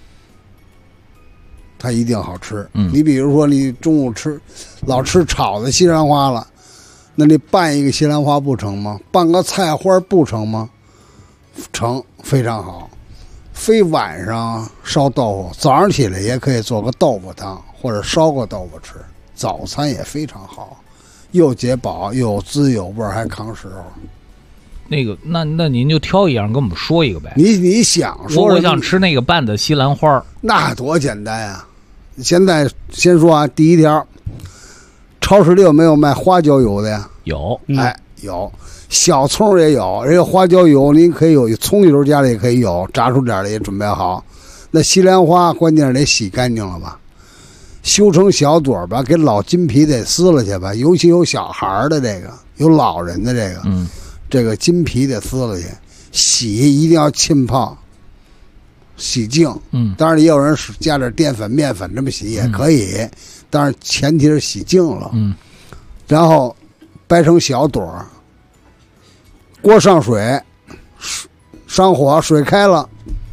它一定好吃。你比如说你中午老吃炒的西兰花了，那你拌一个西兰花不成吗？拌个菜花不成吗？成，非常好。非晚上烧豆腐，早上起来也可以做个豆腐汤，或者烧个豆腐吃，早餐也非常好，又解饱又有滋有味还扛时候。 那个，那您就挑一样跟我们说一个呗。 你想说， 我想吃那个拌的西兰花， 那多简单啊！现在先说啊，第一条，超市里有没有卖花椒油的呀？ 有， 有。小葱也有，这个花椒油您可以有，葱油家里也可以有，炸出点的也准备好。那西兰花关键是得洗干净了吧，修成小朵吧，给老筋皮得撕了去吧，尤其有小孩的这个，有老人的这个，这个筋皮得撕了去，洗一定要浸泡，洗净。当然也有人加点淀粉、面粉这么洗也可以，但是前提是洗净了。然后掰成小朵。锅上水，上火，水开了，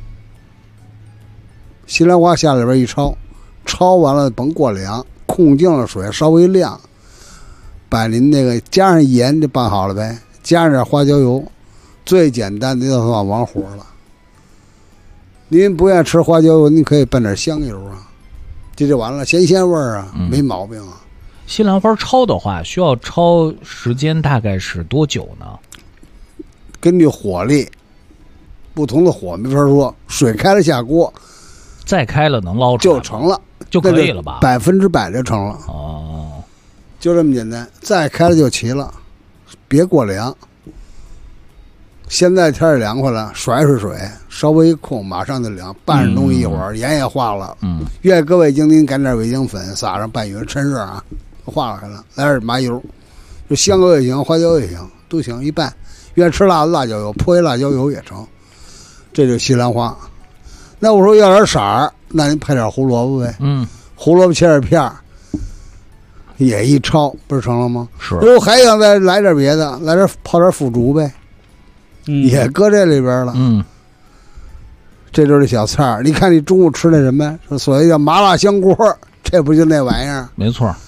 西兰花下里边一焯完了甭过凉，控净了水，稍微晾，把您那个加上盐就拌好了呗，加上点花椒油，最简单的就算完活了。您不愿意吃花椒油，您可以拌点香油啊，这就完了，鲜味儿啊，没毛病啊。 西兰花焯的话，需要焯时间大概是多久呢？ 根据火力，不同的火没法说。水开了下锅， 再开了能捞出来就成了， 就可以了吧 ？100%就成了。就这么简单。再开了就齐了，别过凉。现在天也凉快了，甩水，稍微一控，马上就凉。拌上东西一会儿，盐也化了。愿意搁味精，您擀点味精粉，撒上拌匀，趁热啊，化了了。来点麻油，就香油也行，花椒也行，都行，一拌。愿意吃辣的辣椒油，泼一辣椒油也成。这就是西兰花。那我说要点色儿，那您配点胡萝卜呗。胡萝卜切点片儿，也一焯，不是成了吗？ 是。 如果还想再来点别的，来点泡点腐竹呗，也搁这里边了。这就是小菜儿。你看你中午吃那什么，所谓叫麻辣香锅，这不就那玩意儿？ 没错。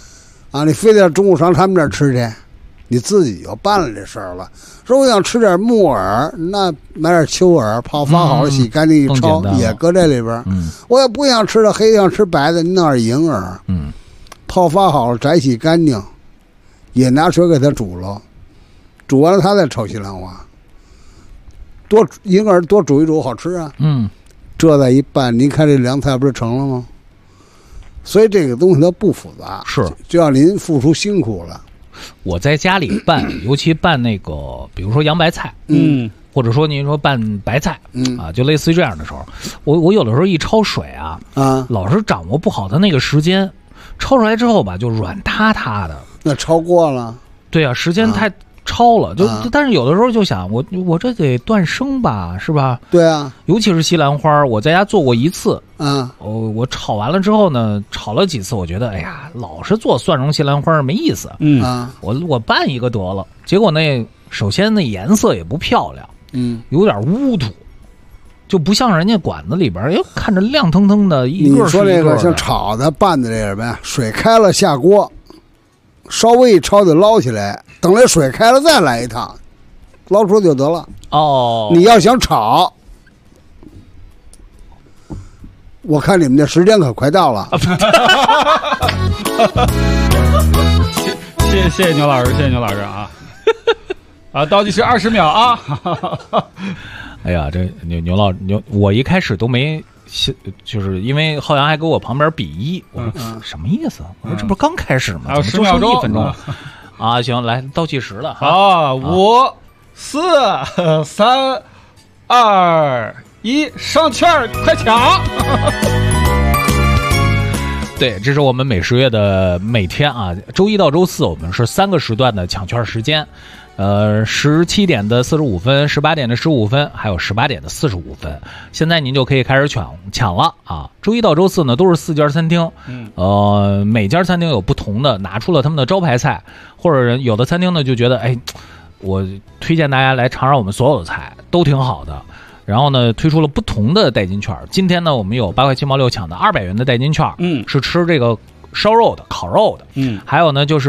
啊，你非得中午上他们这儿吃去，你自己就办了这事儿了。说我想吃点木耳，那买点秋耳，泡发好了，洗干净一焯，也搁这里边。我也不想吃的黑，想吃白的，你弄点银耳，泡发好了，摘洗干净，也拿水给它煮了，煮完了他再炒西兰花。多银耳多煮一煮，好吃啊。这再一拌，您看这凉菜不是成了吗？所以这个东西它不复杂， 是就要您付出辛苦了。 我在家里拌，尤其拌那个，比如说洋白菜，或者说您说拌白菜，啊，就类似于这样的时候，我有的时候一焯水啊，老是掌握不好它那个时间，焯出来之后吧，就软塌塌的。 那焯过了？对啊，时间太。焯了，但是有的时候就想，我这得断生吧，是吧？ 对啊， 尤其是西兰花，我在家做过一次，我炒完了之后呢，炒了几次，我觉得，哎呀，老是做蒜蓉西兰花没意思，我拌一个得了。结果那首先那颜色也不漂亮，有点乌土，就不像人家馆子里边，哎，看着亮腾腾的，一个是一个的。 你说这个像炒的拌的这什么呀？水开了下锅。稍微一焯就捞起来，等这水开了再来一趟，捞出就得了。你要想炒，我看你们这时间可快到了。 谢谢牛老师，谢谢牛老师啊！倒计时20秒啊！ 哎呀，这牛老牛，我一开始都没。就是因为浩洋还给我旁边比1，我说什么意思？我说这不是刚开始吗？ 还有10秒钟，1 分钟啊！行，来倒计时了。 好，5、4、3、2、1，上券快抢！ 对，这是我们每10月的每天啊，周一到周四我们是3个时段的抢券时间。17点的45分，18点的15分，还有18点的45分。现在您就可以开始抢了啊！周一到周四呢都是4家餐厅，每家餐厅有不同的，拿出了他们的招牌菜，或者有的餐厅呢就觉得，哎，我推荐大家来尝尝我们所有的菜，都挺好的。然后呢，推出了不同的代金券。今天呢，我们有8块7毛6抢的200元的代金券，是吃这个烧肉的、烤肉的，还有呢就是。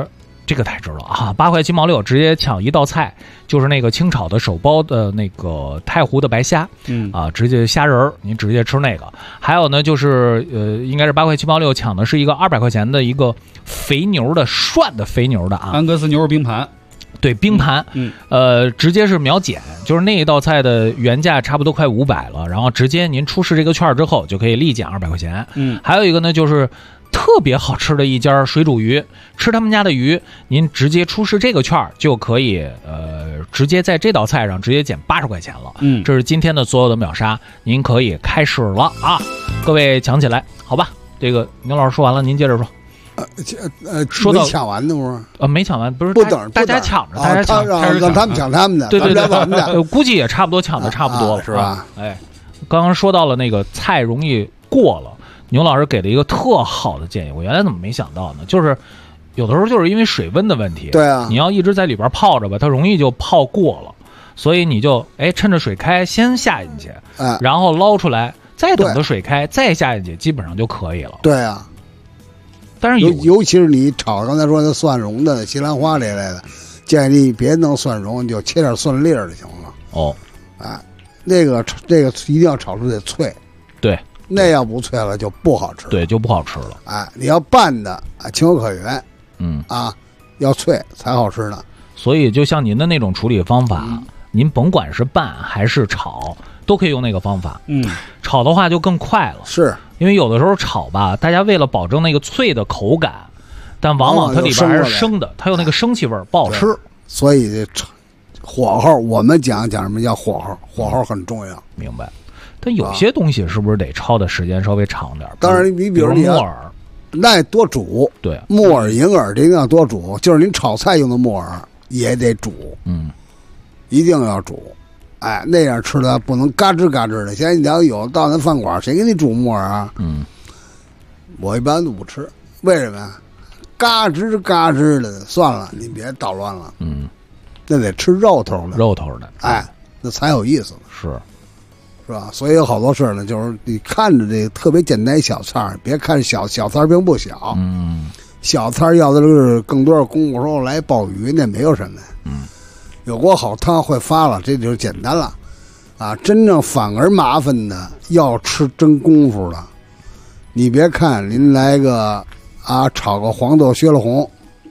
这个太值了啊！8块7毛6，直接抢一道菜，就是那个清炒的手包的那个太湖的白虾，直接虾仁儿，您直接吃那个。还有呢，就是应该是8块7毛6抢的是一个200块钱的一个肥牛的涮的肥牛的啊， 安格斯牛肉冰盘。 对，冰盘，直接是秒减，就是那一道菜的原价差不多快500了，然后直接您出示这个券之后就可以立减200块钱。还有一个呢就是。特别好吃的一家水煮鱼，吃他们家的鱼，您直接出示这个券就可以，直接在这道菜上直接减80块钱了。这是今天的所有的秒杀，您可以开始了啊！各位抢起来，好吧？这个牛老师说完了，您接着说。 说到没抢完的不是？ 没抢完，不是不等大家抢着，大家抢， 让他们抢他们的， 对，估计也差不多抢的差不多了，是吧？哎，刚刚说到了那个菜容易过了。牛老师给了一个特好的建议，我原来怎么没想到呢？就是有的时候就是因为水温的问题， 对啊， 你要一直在里边泡着吧，它容易就泡过了，所以你就趁着水开先下进去，然后捞出来，再等着水开再下进去，基本上就可以了。 对啊， 但是尤其是你炒刚才说的蒜蓉的、西兰花这类的，建议你别弄蒜蓉，你就切点蒜粒儿就行了。那个一定要炒出得脆。 对。 那要不脆了就不好吃， 对，就不好吃了。 你要拌的情有可原，要脆才好吃呢。 所以就像您的那种处理方法，您甭管是拌还是炒，都可以用那个方法。炒的话就更快了， 是因为有的时候炒吧，大家为了保证那个脆的口感，但往往它里边还是生的，它有那个生气味不好吃。 所以火候，我们讲什么叫火候？火候很重要， 明白。但有些东西是不是得焯的时间稍微长点？ 当然，你比如木耳， 那多煮。对，木耳、银耳这一定要多煮，就是您炒菜用的木耳也得煮，一定要煮。那样吃的不能嘎吱嘎吱的。现在你要有到那饭馆，谁给你煮木耳啊？我一般都不吃，为什么呀？嘎吱嘎吱的，算了，你别捣乱了。那得吃肉头的，那才有意思呢。是吧？所以有好多事呢，就是你看着这个特别简单小菜，别看小菜并不小， 小菜要的是更多的功夫，说来鲍鱼那没有什么。有锅好汤会发了，这就简单了。啊，真正反而麻烦的要吃真功夫了。你别看您来个啊，炒个黄豆削了红，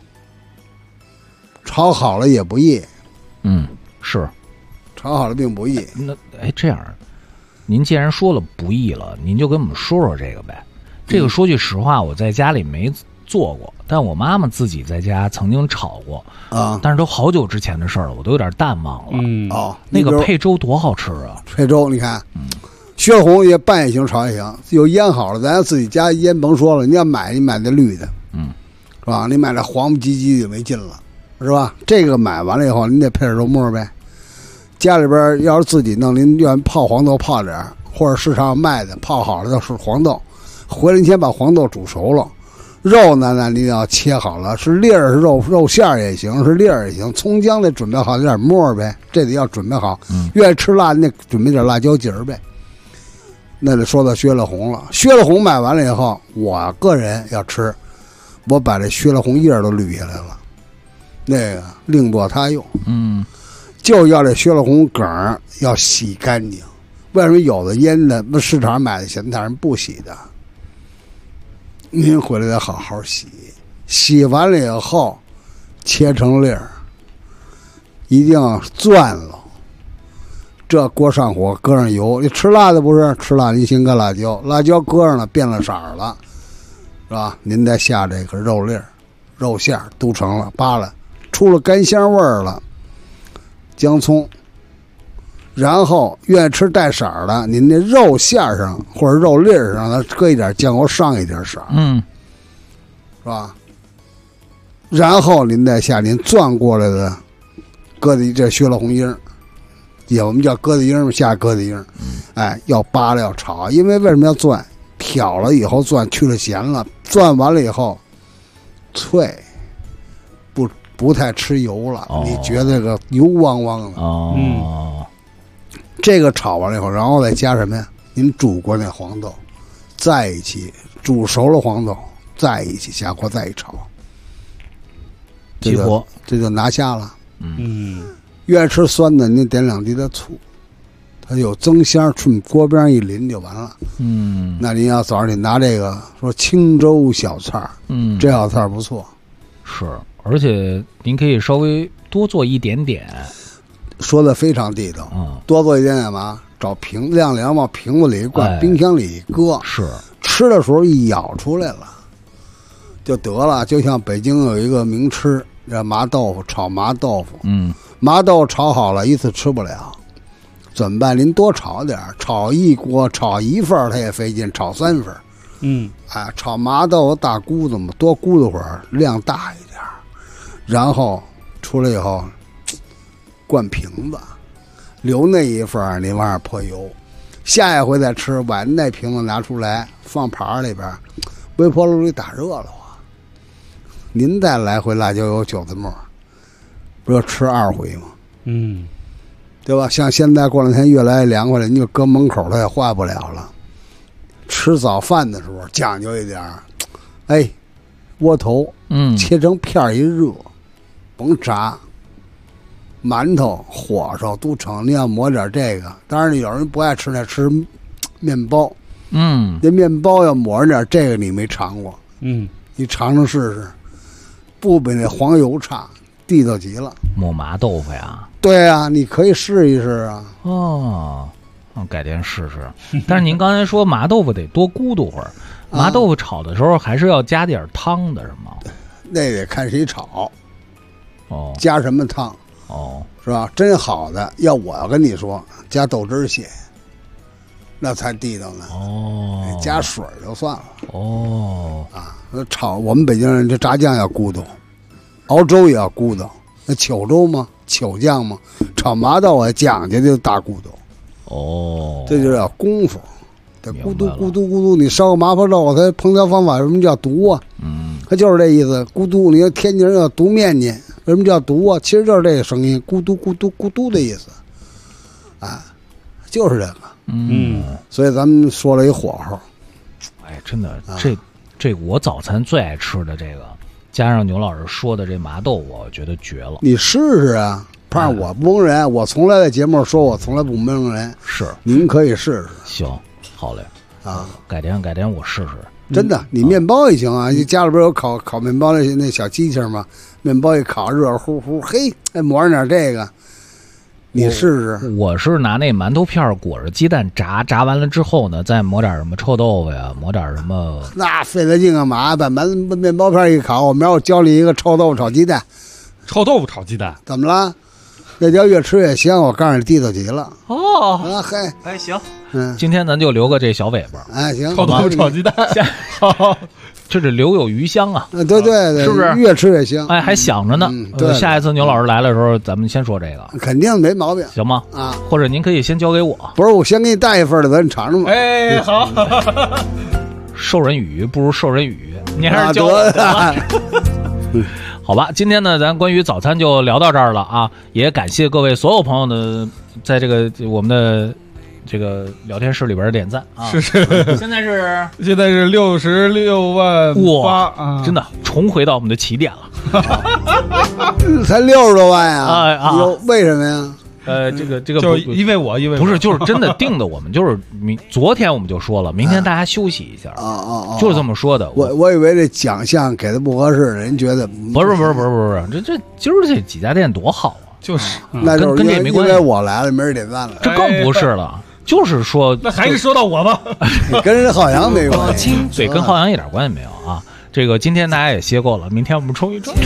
炒好了也不易。 是， 炒好了并不易。 那这样，您既然说了不易了，您就跟我们说说这个呗。这个说句实话，我在家里没做过，但我妈妈自己在家曾经炒过啊， 但是都好久之前的事儿了，我都有点淡忘了。那个配粥多好吃啊！ 配粥你看，削了红也拌也行，炒也行，有腌好了，咱自己家腌甭说了，你要买你买那绿的，是吧？你买那黄不唧唧的没劲了，是吧？这个买完了以后，您得配点肉末呗。家里边要是自己弄，您愿意泡黄豆泡点，或者市场卖的泡好了的是黄豆，回来您先把黄豆煮熟了。肉呢，你要切好了，是粒儿是肉馅儿也行，是粒儿也行。葱姜得准备好点末呗，这得要准备好。愿意吃辣，那准备点辣椒节儿呗。那得说到削了红了，削了红买完了以后，我个人要吃，我把这削了红叶都捋下来了，那个另作他用。就要这削了红梗儿要洗干净。为什么有的腌的不市场买的咸菜人不洗的？您回来得好好洗，洗完了以后切成粒儿，一定要攥了。这锅上火，搁上油。你吃辣的不是？吃辣您先搁辣椒，辣椒搁上了变了色儿了，是吧？您再下这个肉粒儿、肉馅儿都成了，扒拉出了干香味儿了。姜葱，然后愿意吃带色儿的，您那肉馅上或者肉粒儿上，它搁一点酱油，上一点色儿，是吧？然后您再下您攥过来的疙瘩，这削了红缨，也我们叫疙瘩缨，下疙瘩缨，要扒拉要炒，因为为什么要攥？挑了以后攥去了咸了，攥完了以后脆。不太吃油了，你觉得这个油汪汪的。这个炒完了以后，然后再加什么呀？您煮过那黄豆，在一起煮熟了黄豆，在一起下锅再一炒， 起锅这就拿下了。愿意吃酸的，您点2滴的醋，它有增香，顺锅边一淋就完了。那您要早上你拿这个说清粥小菜，这小菜不错， 是。而且您可以稍微多做一点点， 说的非常地道。多做一点点嘛，找晾凉往瓶子里灌，冰箱里一搁， 是吃的时候一舀出来了就得了。就像北京有一个名吃叫麻豆腐，炒麻豆腐。麻豆腐炒好了一次吃不了，怎么办？您多炒点，炒一锅，炒一份它也费劲，炒3份。炒麻豆腐大咕子嘛，多咕嘟会儿，量大一点。然后出来以后灌瓶子，留那一份你往上泼油，下一回再吃，把那瓶子拿出来放盘里边，微波炉里打热了您再来回辣椒油韭菜末，不就吃2回吗？对吧？像现在过两天越来越凉快了，你就搁门口它也坏不了了。吃早饭的时候讲究一点，窝头切成片一热，甭炸，馒头火烧都成。你要抹点这个，当然有人不爱吃那吃面包，这面包要抹上点这个，你没尝过，你尝尝试试，不比那黄油差，地道极了。 抹麻豆腐呀？ 对啊，你可以试一试啊。改天试试。但是您刚才说麻豆腐得多咕嘟会儿，麻豆腐炒的时候还是要加点汤的，是吗？ 那得看谁炒，加什么汤，是吧？真好的，我要跟你说，加豆汁蟹，那才地道呢。加水就算了。炒我们北京人这炸酱要咕嘟，熬粥也要咕嘟。那糗粥吗？糗酱吗？炒麻豆腐讲究就大咕嘟。这就叫功夫，得咕嘟咕嘟咕嘟。你烧个麻婆豆腐，它烹调方法为什么叫毒啊？它就是这意思。咕嘟，你要天津人要读面筋，为什么叫毒啊？其实就是这个声音，咕嘟咕嘟咕嘟的意思。就是这个。所以咱们说了一火候。 真的，这我早餐最爱吃的这个加上牛老师说的这麻豆，我觉得绝了。 你试试啊！胖，我不蒙人，我从来在节目说我从来不蒙人。 是， 您可以试试。 行，好嘞啊！ 改天我试试。 真的，你面包也行啊！你家里边有烤面包那小机器吗？面包一烤，热乎乎，嘿，再抹上点这个，你试试。 我是拿那馒头片裹着鸡蛋炸完了之后呢，再抹点什么臭豆腐呀，抹点什么。 那费了劲干嘛？把面包片一烤，我教你一个臭豆腐炒鸡蛋。 臭豆腐炒鸡蛋怎么了？那叫越吃越香，我告诉你，地道极了。 哦， 啊嘿， 哎行，今天咱就留个这小尾巴。 哎行， 臭豆腐炒鸡蛋， 好，这是留有余香啊。 对对对， 是不是越吃越香？ 哎，还想着呢。 对， 下一次牛老师来的时候，咱们先说这个， 肯定没毛病， 行吗？ 啊， 或者您可以先交给我。 不是，我先给你带一份的，咱尝尝吧。 哎，好。 授人以鱼不如授人以渔，你还是教我。好吧，今天呢，咱关于早餐就聊到这儿了啊！也感谢各位所有朋友的在这个我们的这个聊天室里边的点赞啊！ 是， 现在是 66万8啊！ 真的重回到我们的起点了， 才60多万呀！ 啊！ 为什么呀？ 这个就是因为我不是，就是真的定的，我们就是昨天我们就说了，明天大家休息一下就是这么说的。 我以为这奖项给的不合适，人觉得不是，这今儿这几家店多好啊！ 就是那跟这没关系， 因为我来了，没人点赞了， 这更不是了。就是说， 那还是说到我吧， 跟人浩洋没关系， 对，跟浩洋一点关系没有啊。这个今天大家也歇够了，明天我们冲一冲。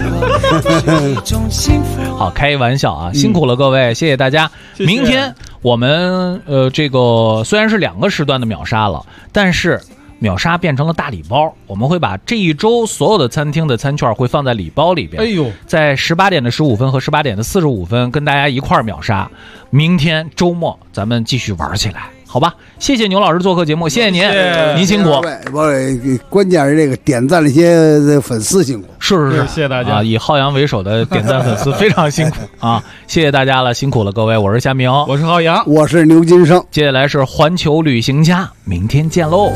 好，开一玩笑啊，辛苦了各位，谢谢大家。 谢谢。 明天我们这个虽然是2个时段的秒杀了，但是秒杀变成了大礼包，我们会把这一周所有的餐厅的餐券会放在礼包里边。 哎呦， 在18点的15分和18点的45分跟大家一块儿秒杀。明天周末咱们继续玩起来。好吧，谢谢牛老师做客节目，谢谢您，您辛苦。 关键是这个点赞那些粉丝辛苦， 是， 谢谢大家啊！以浩洋为首的点赞粉丝非常辛苦啊！谢谢大家了，辛苦了各位，我是夏明， 我是浩洋， 我是牛金生， 接下来是环球旅行家，明天见喽。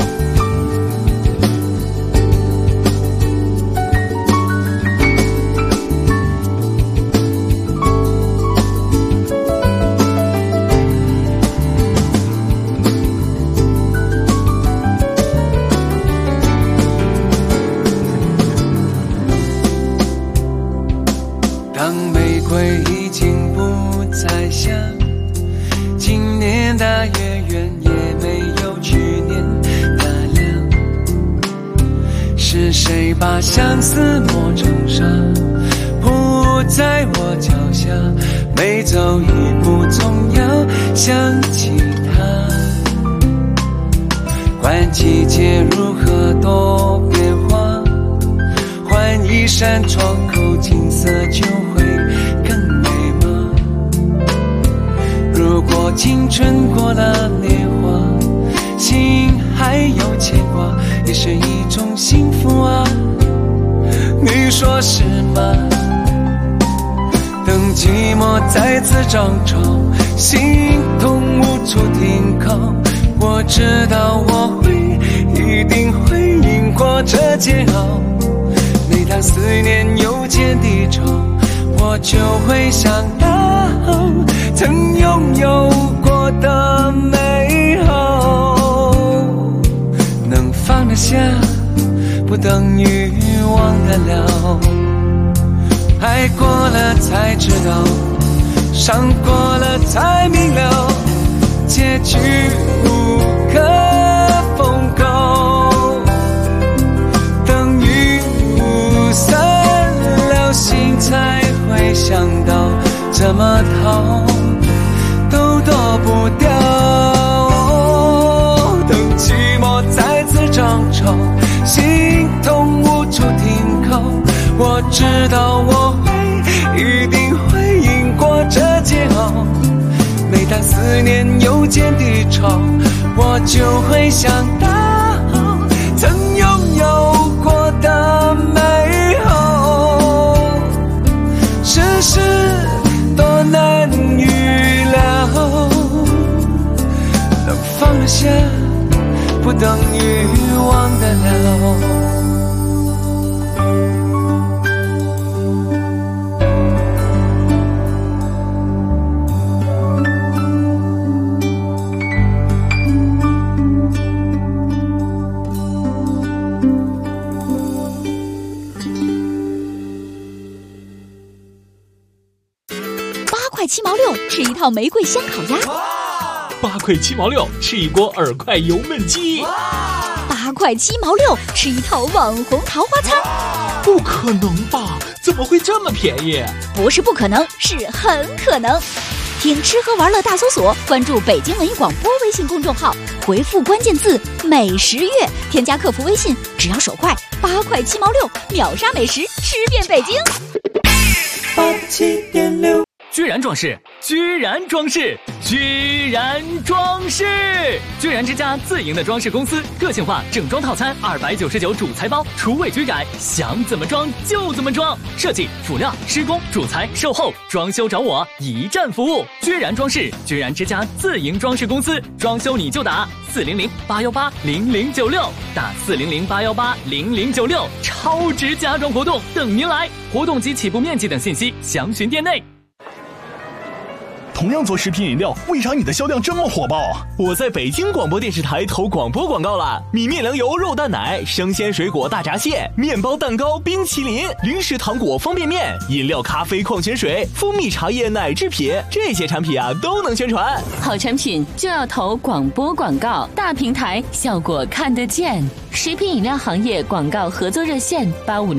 把相思磨成沙，铺在我脚下，每走一步总要想起他。管季节如何多变化，换一扇窗口，景色就会更美吗？如果青春过了年华，心还有牵挂，也是一种幸福啊，你说是吗？等寂寞再次涨潮，心痛无处停靠，我知道我一定会赢过这煎熬。每当思念又见低潮，我就会想到曾拥有过的美好。能放得下不等于忘得了，爱过了才知道，伤过了才明了，结局无可奉告。等雨雾散了，心才会想到，怎么逃都躲不掉。等寂寞再次涨潮，心痛无处停靠，我知道我一定会赢过这煎熬。每当思念又见低潮，我就会想到曾拥有过的美好。世事多难预料，能放得下不等于忘得了。 7毛6吃一套玫瑰香烤鸭 ，8块7毛6吃一锅耳块油焖鸡 ，8块7毛6吃一套网红桃花餐。 不可能吧？怎么会这么便宜？ 不是不可能，是很可能。听吃喝玩乐大搜索，关注北京文艺广播微信公众号，回复关键字美食月，添加客服微信，只要手快，8块7毛6秒杀美食，吃遍北京。 87.6，居然装饰，居然装饰，居然装饰！居然之家自营的装饰公司，个性化整装套餐299主材包，厨卫居改，想怎么装就怎么装。设计、辅料、施工、主材、售后、装修找我，一站服务。居然装饰，居然之家自营装饰公司，装修你就打400-818-0096，打400-818-0096，超值家装活动等您来，活动及起步面积等信息详询店内。 同样做食品饮料，为啥你的销量这么火爆啊？ 我在北京广播电视台投广播广告了，米面粮油肉蛋奶、生鲜水果大闸蟹、面包蛋糕、冰淇淋、零食糖果方便面、饮料咖啡矿泉水、蜂蜜茶叶奶制品，这些产品啊都能宣传。 好产品就要投广播广告，大平台效果看得见。食品饮料行业广告合作热线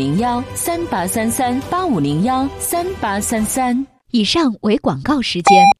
8501-3833-8501-3833。 以上为广告时间。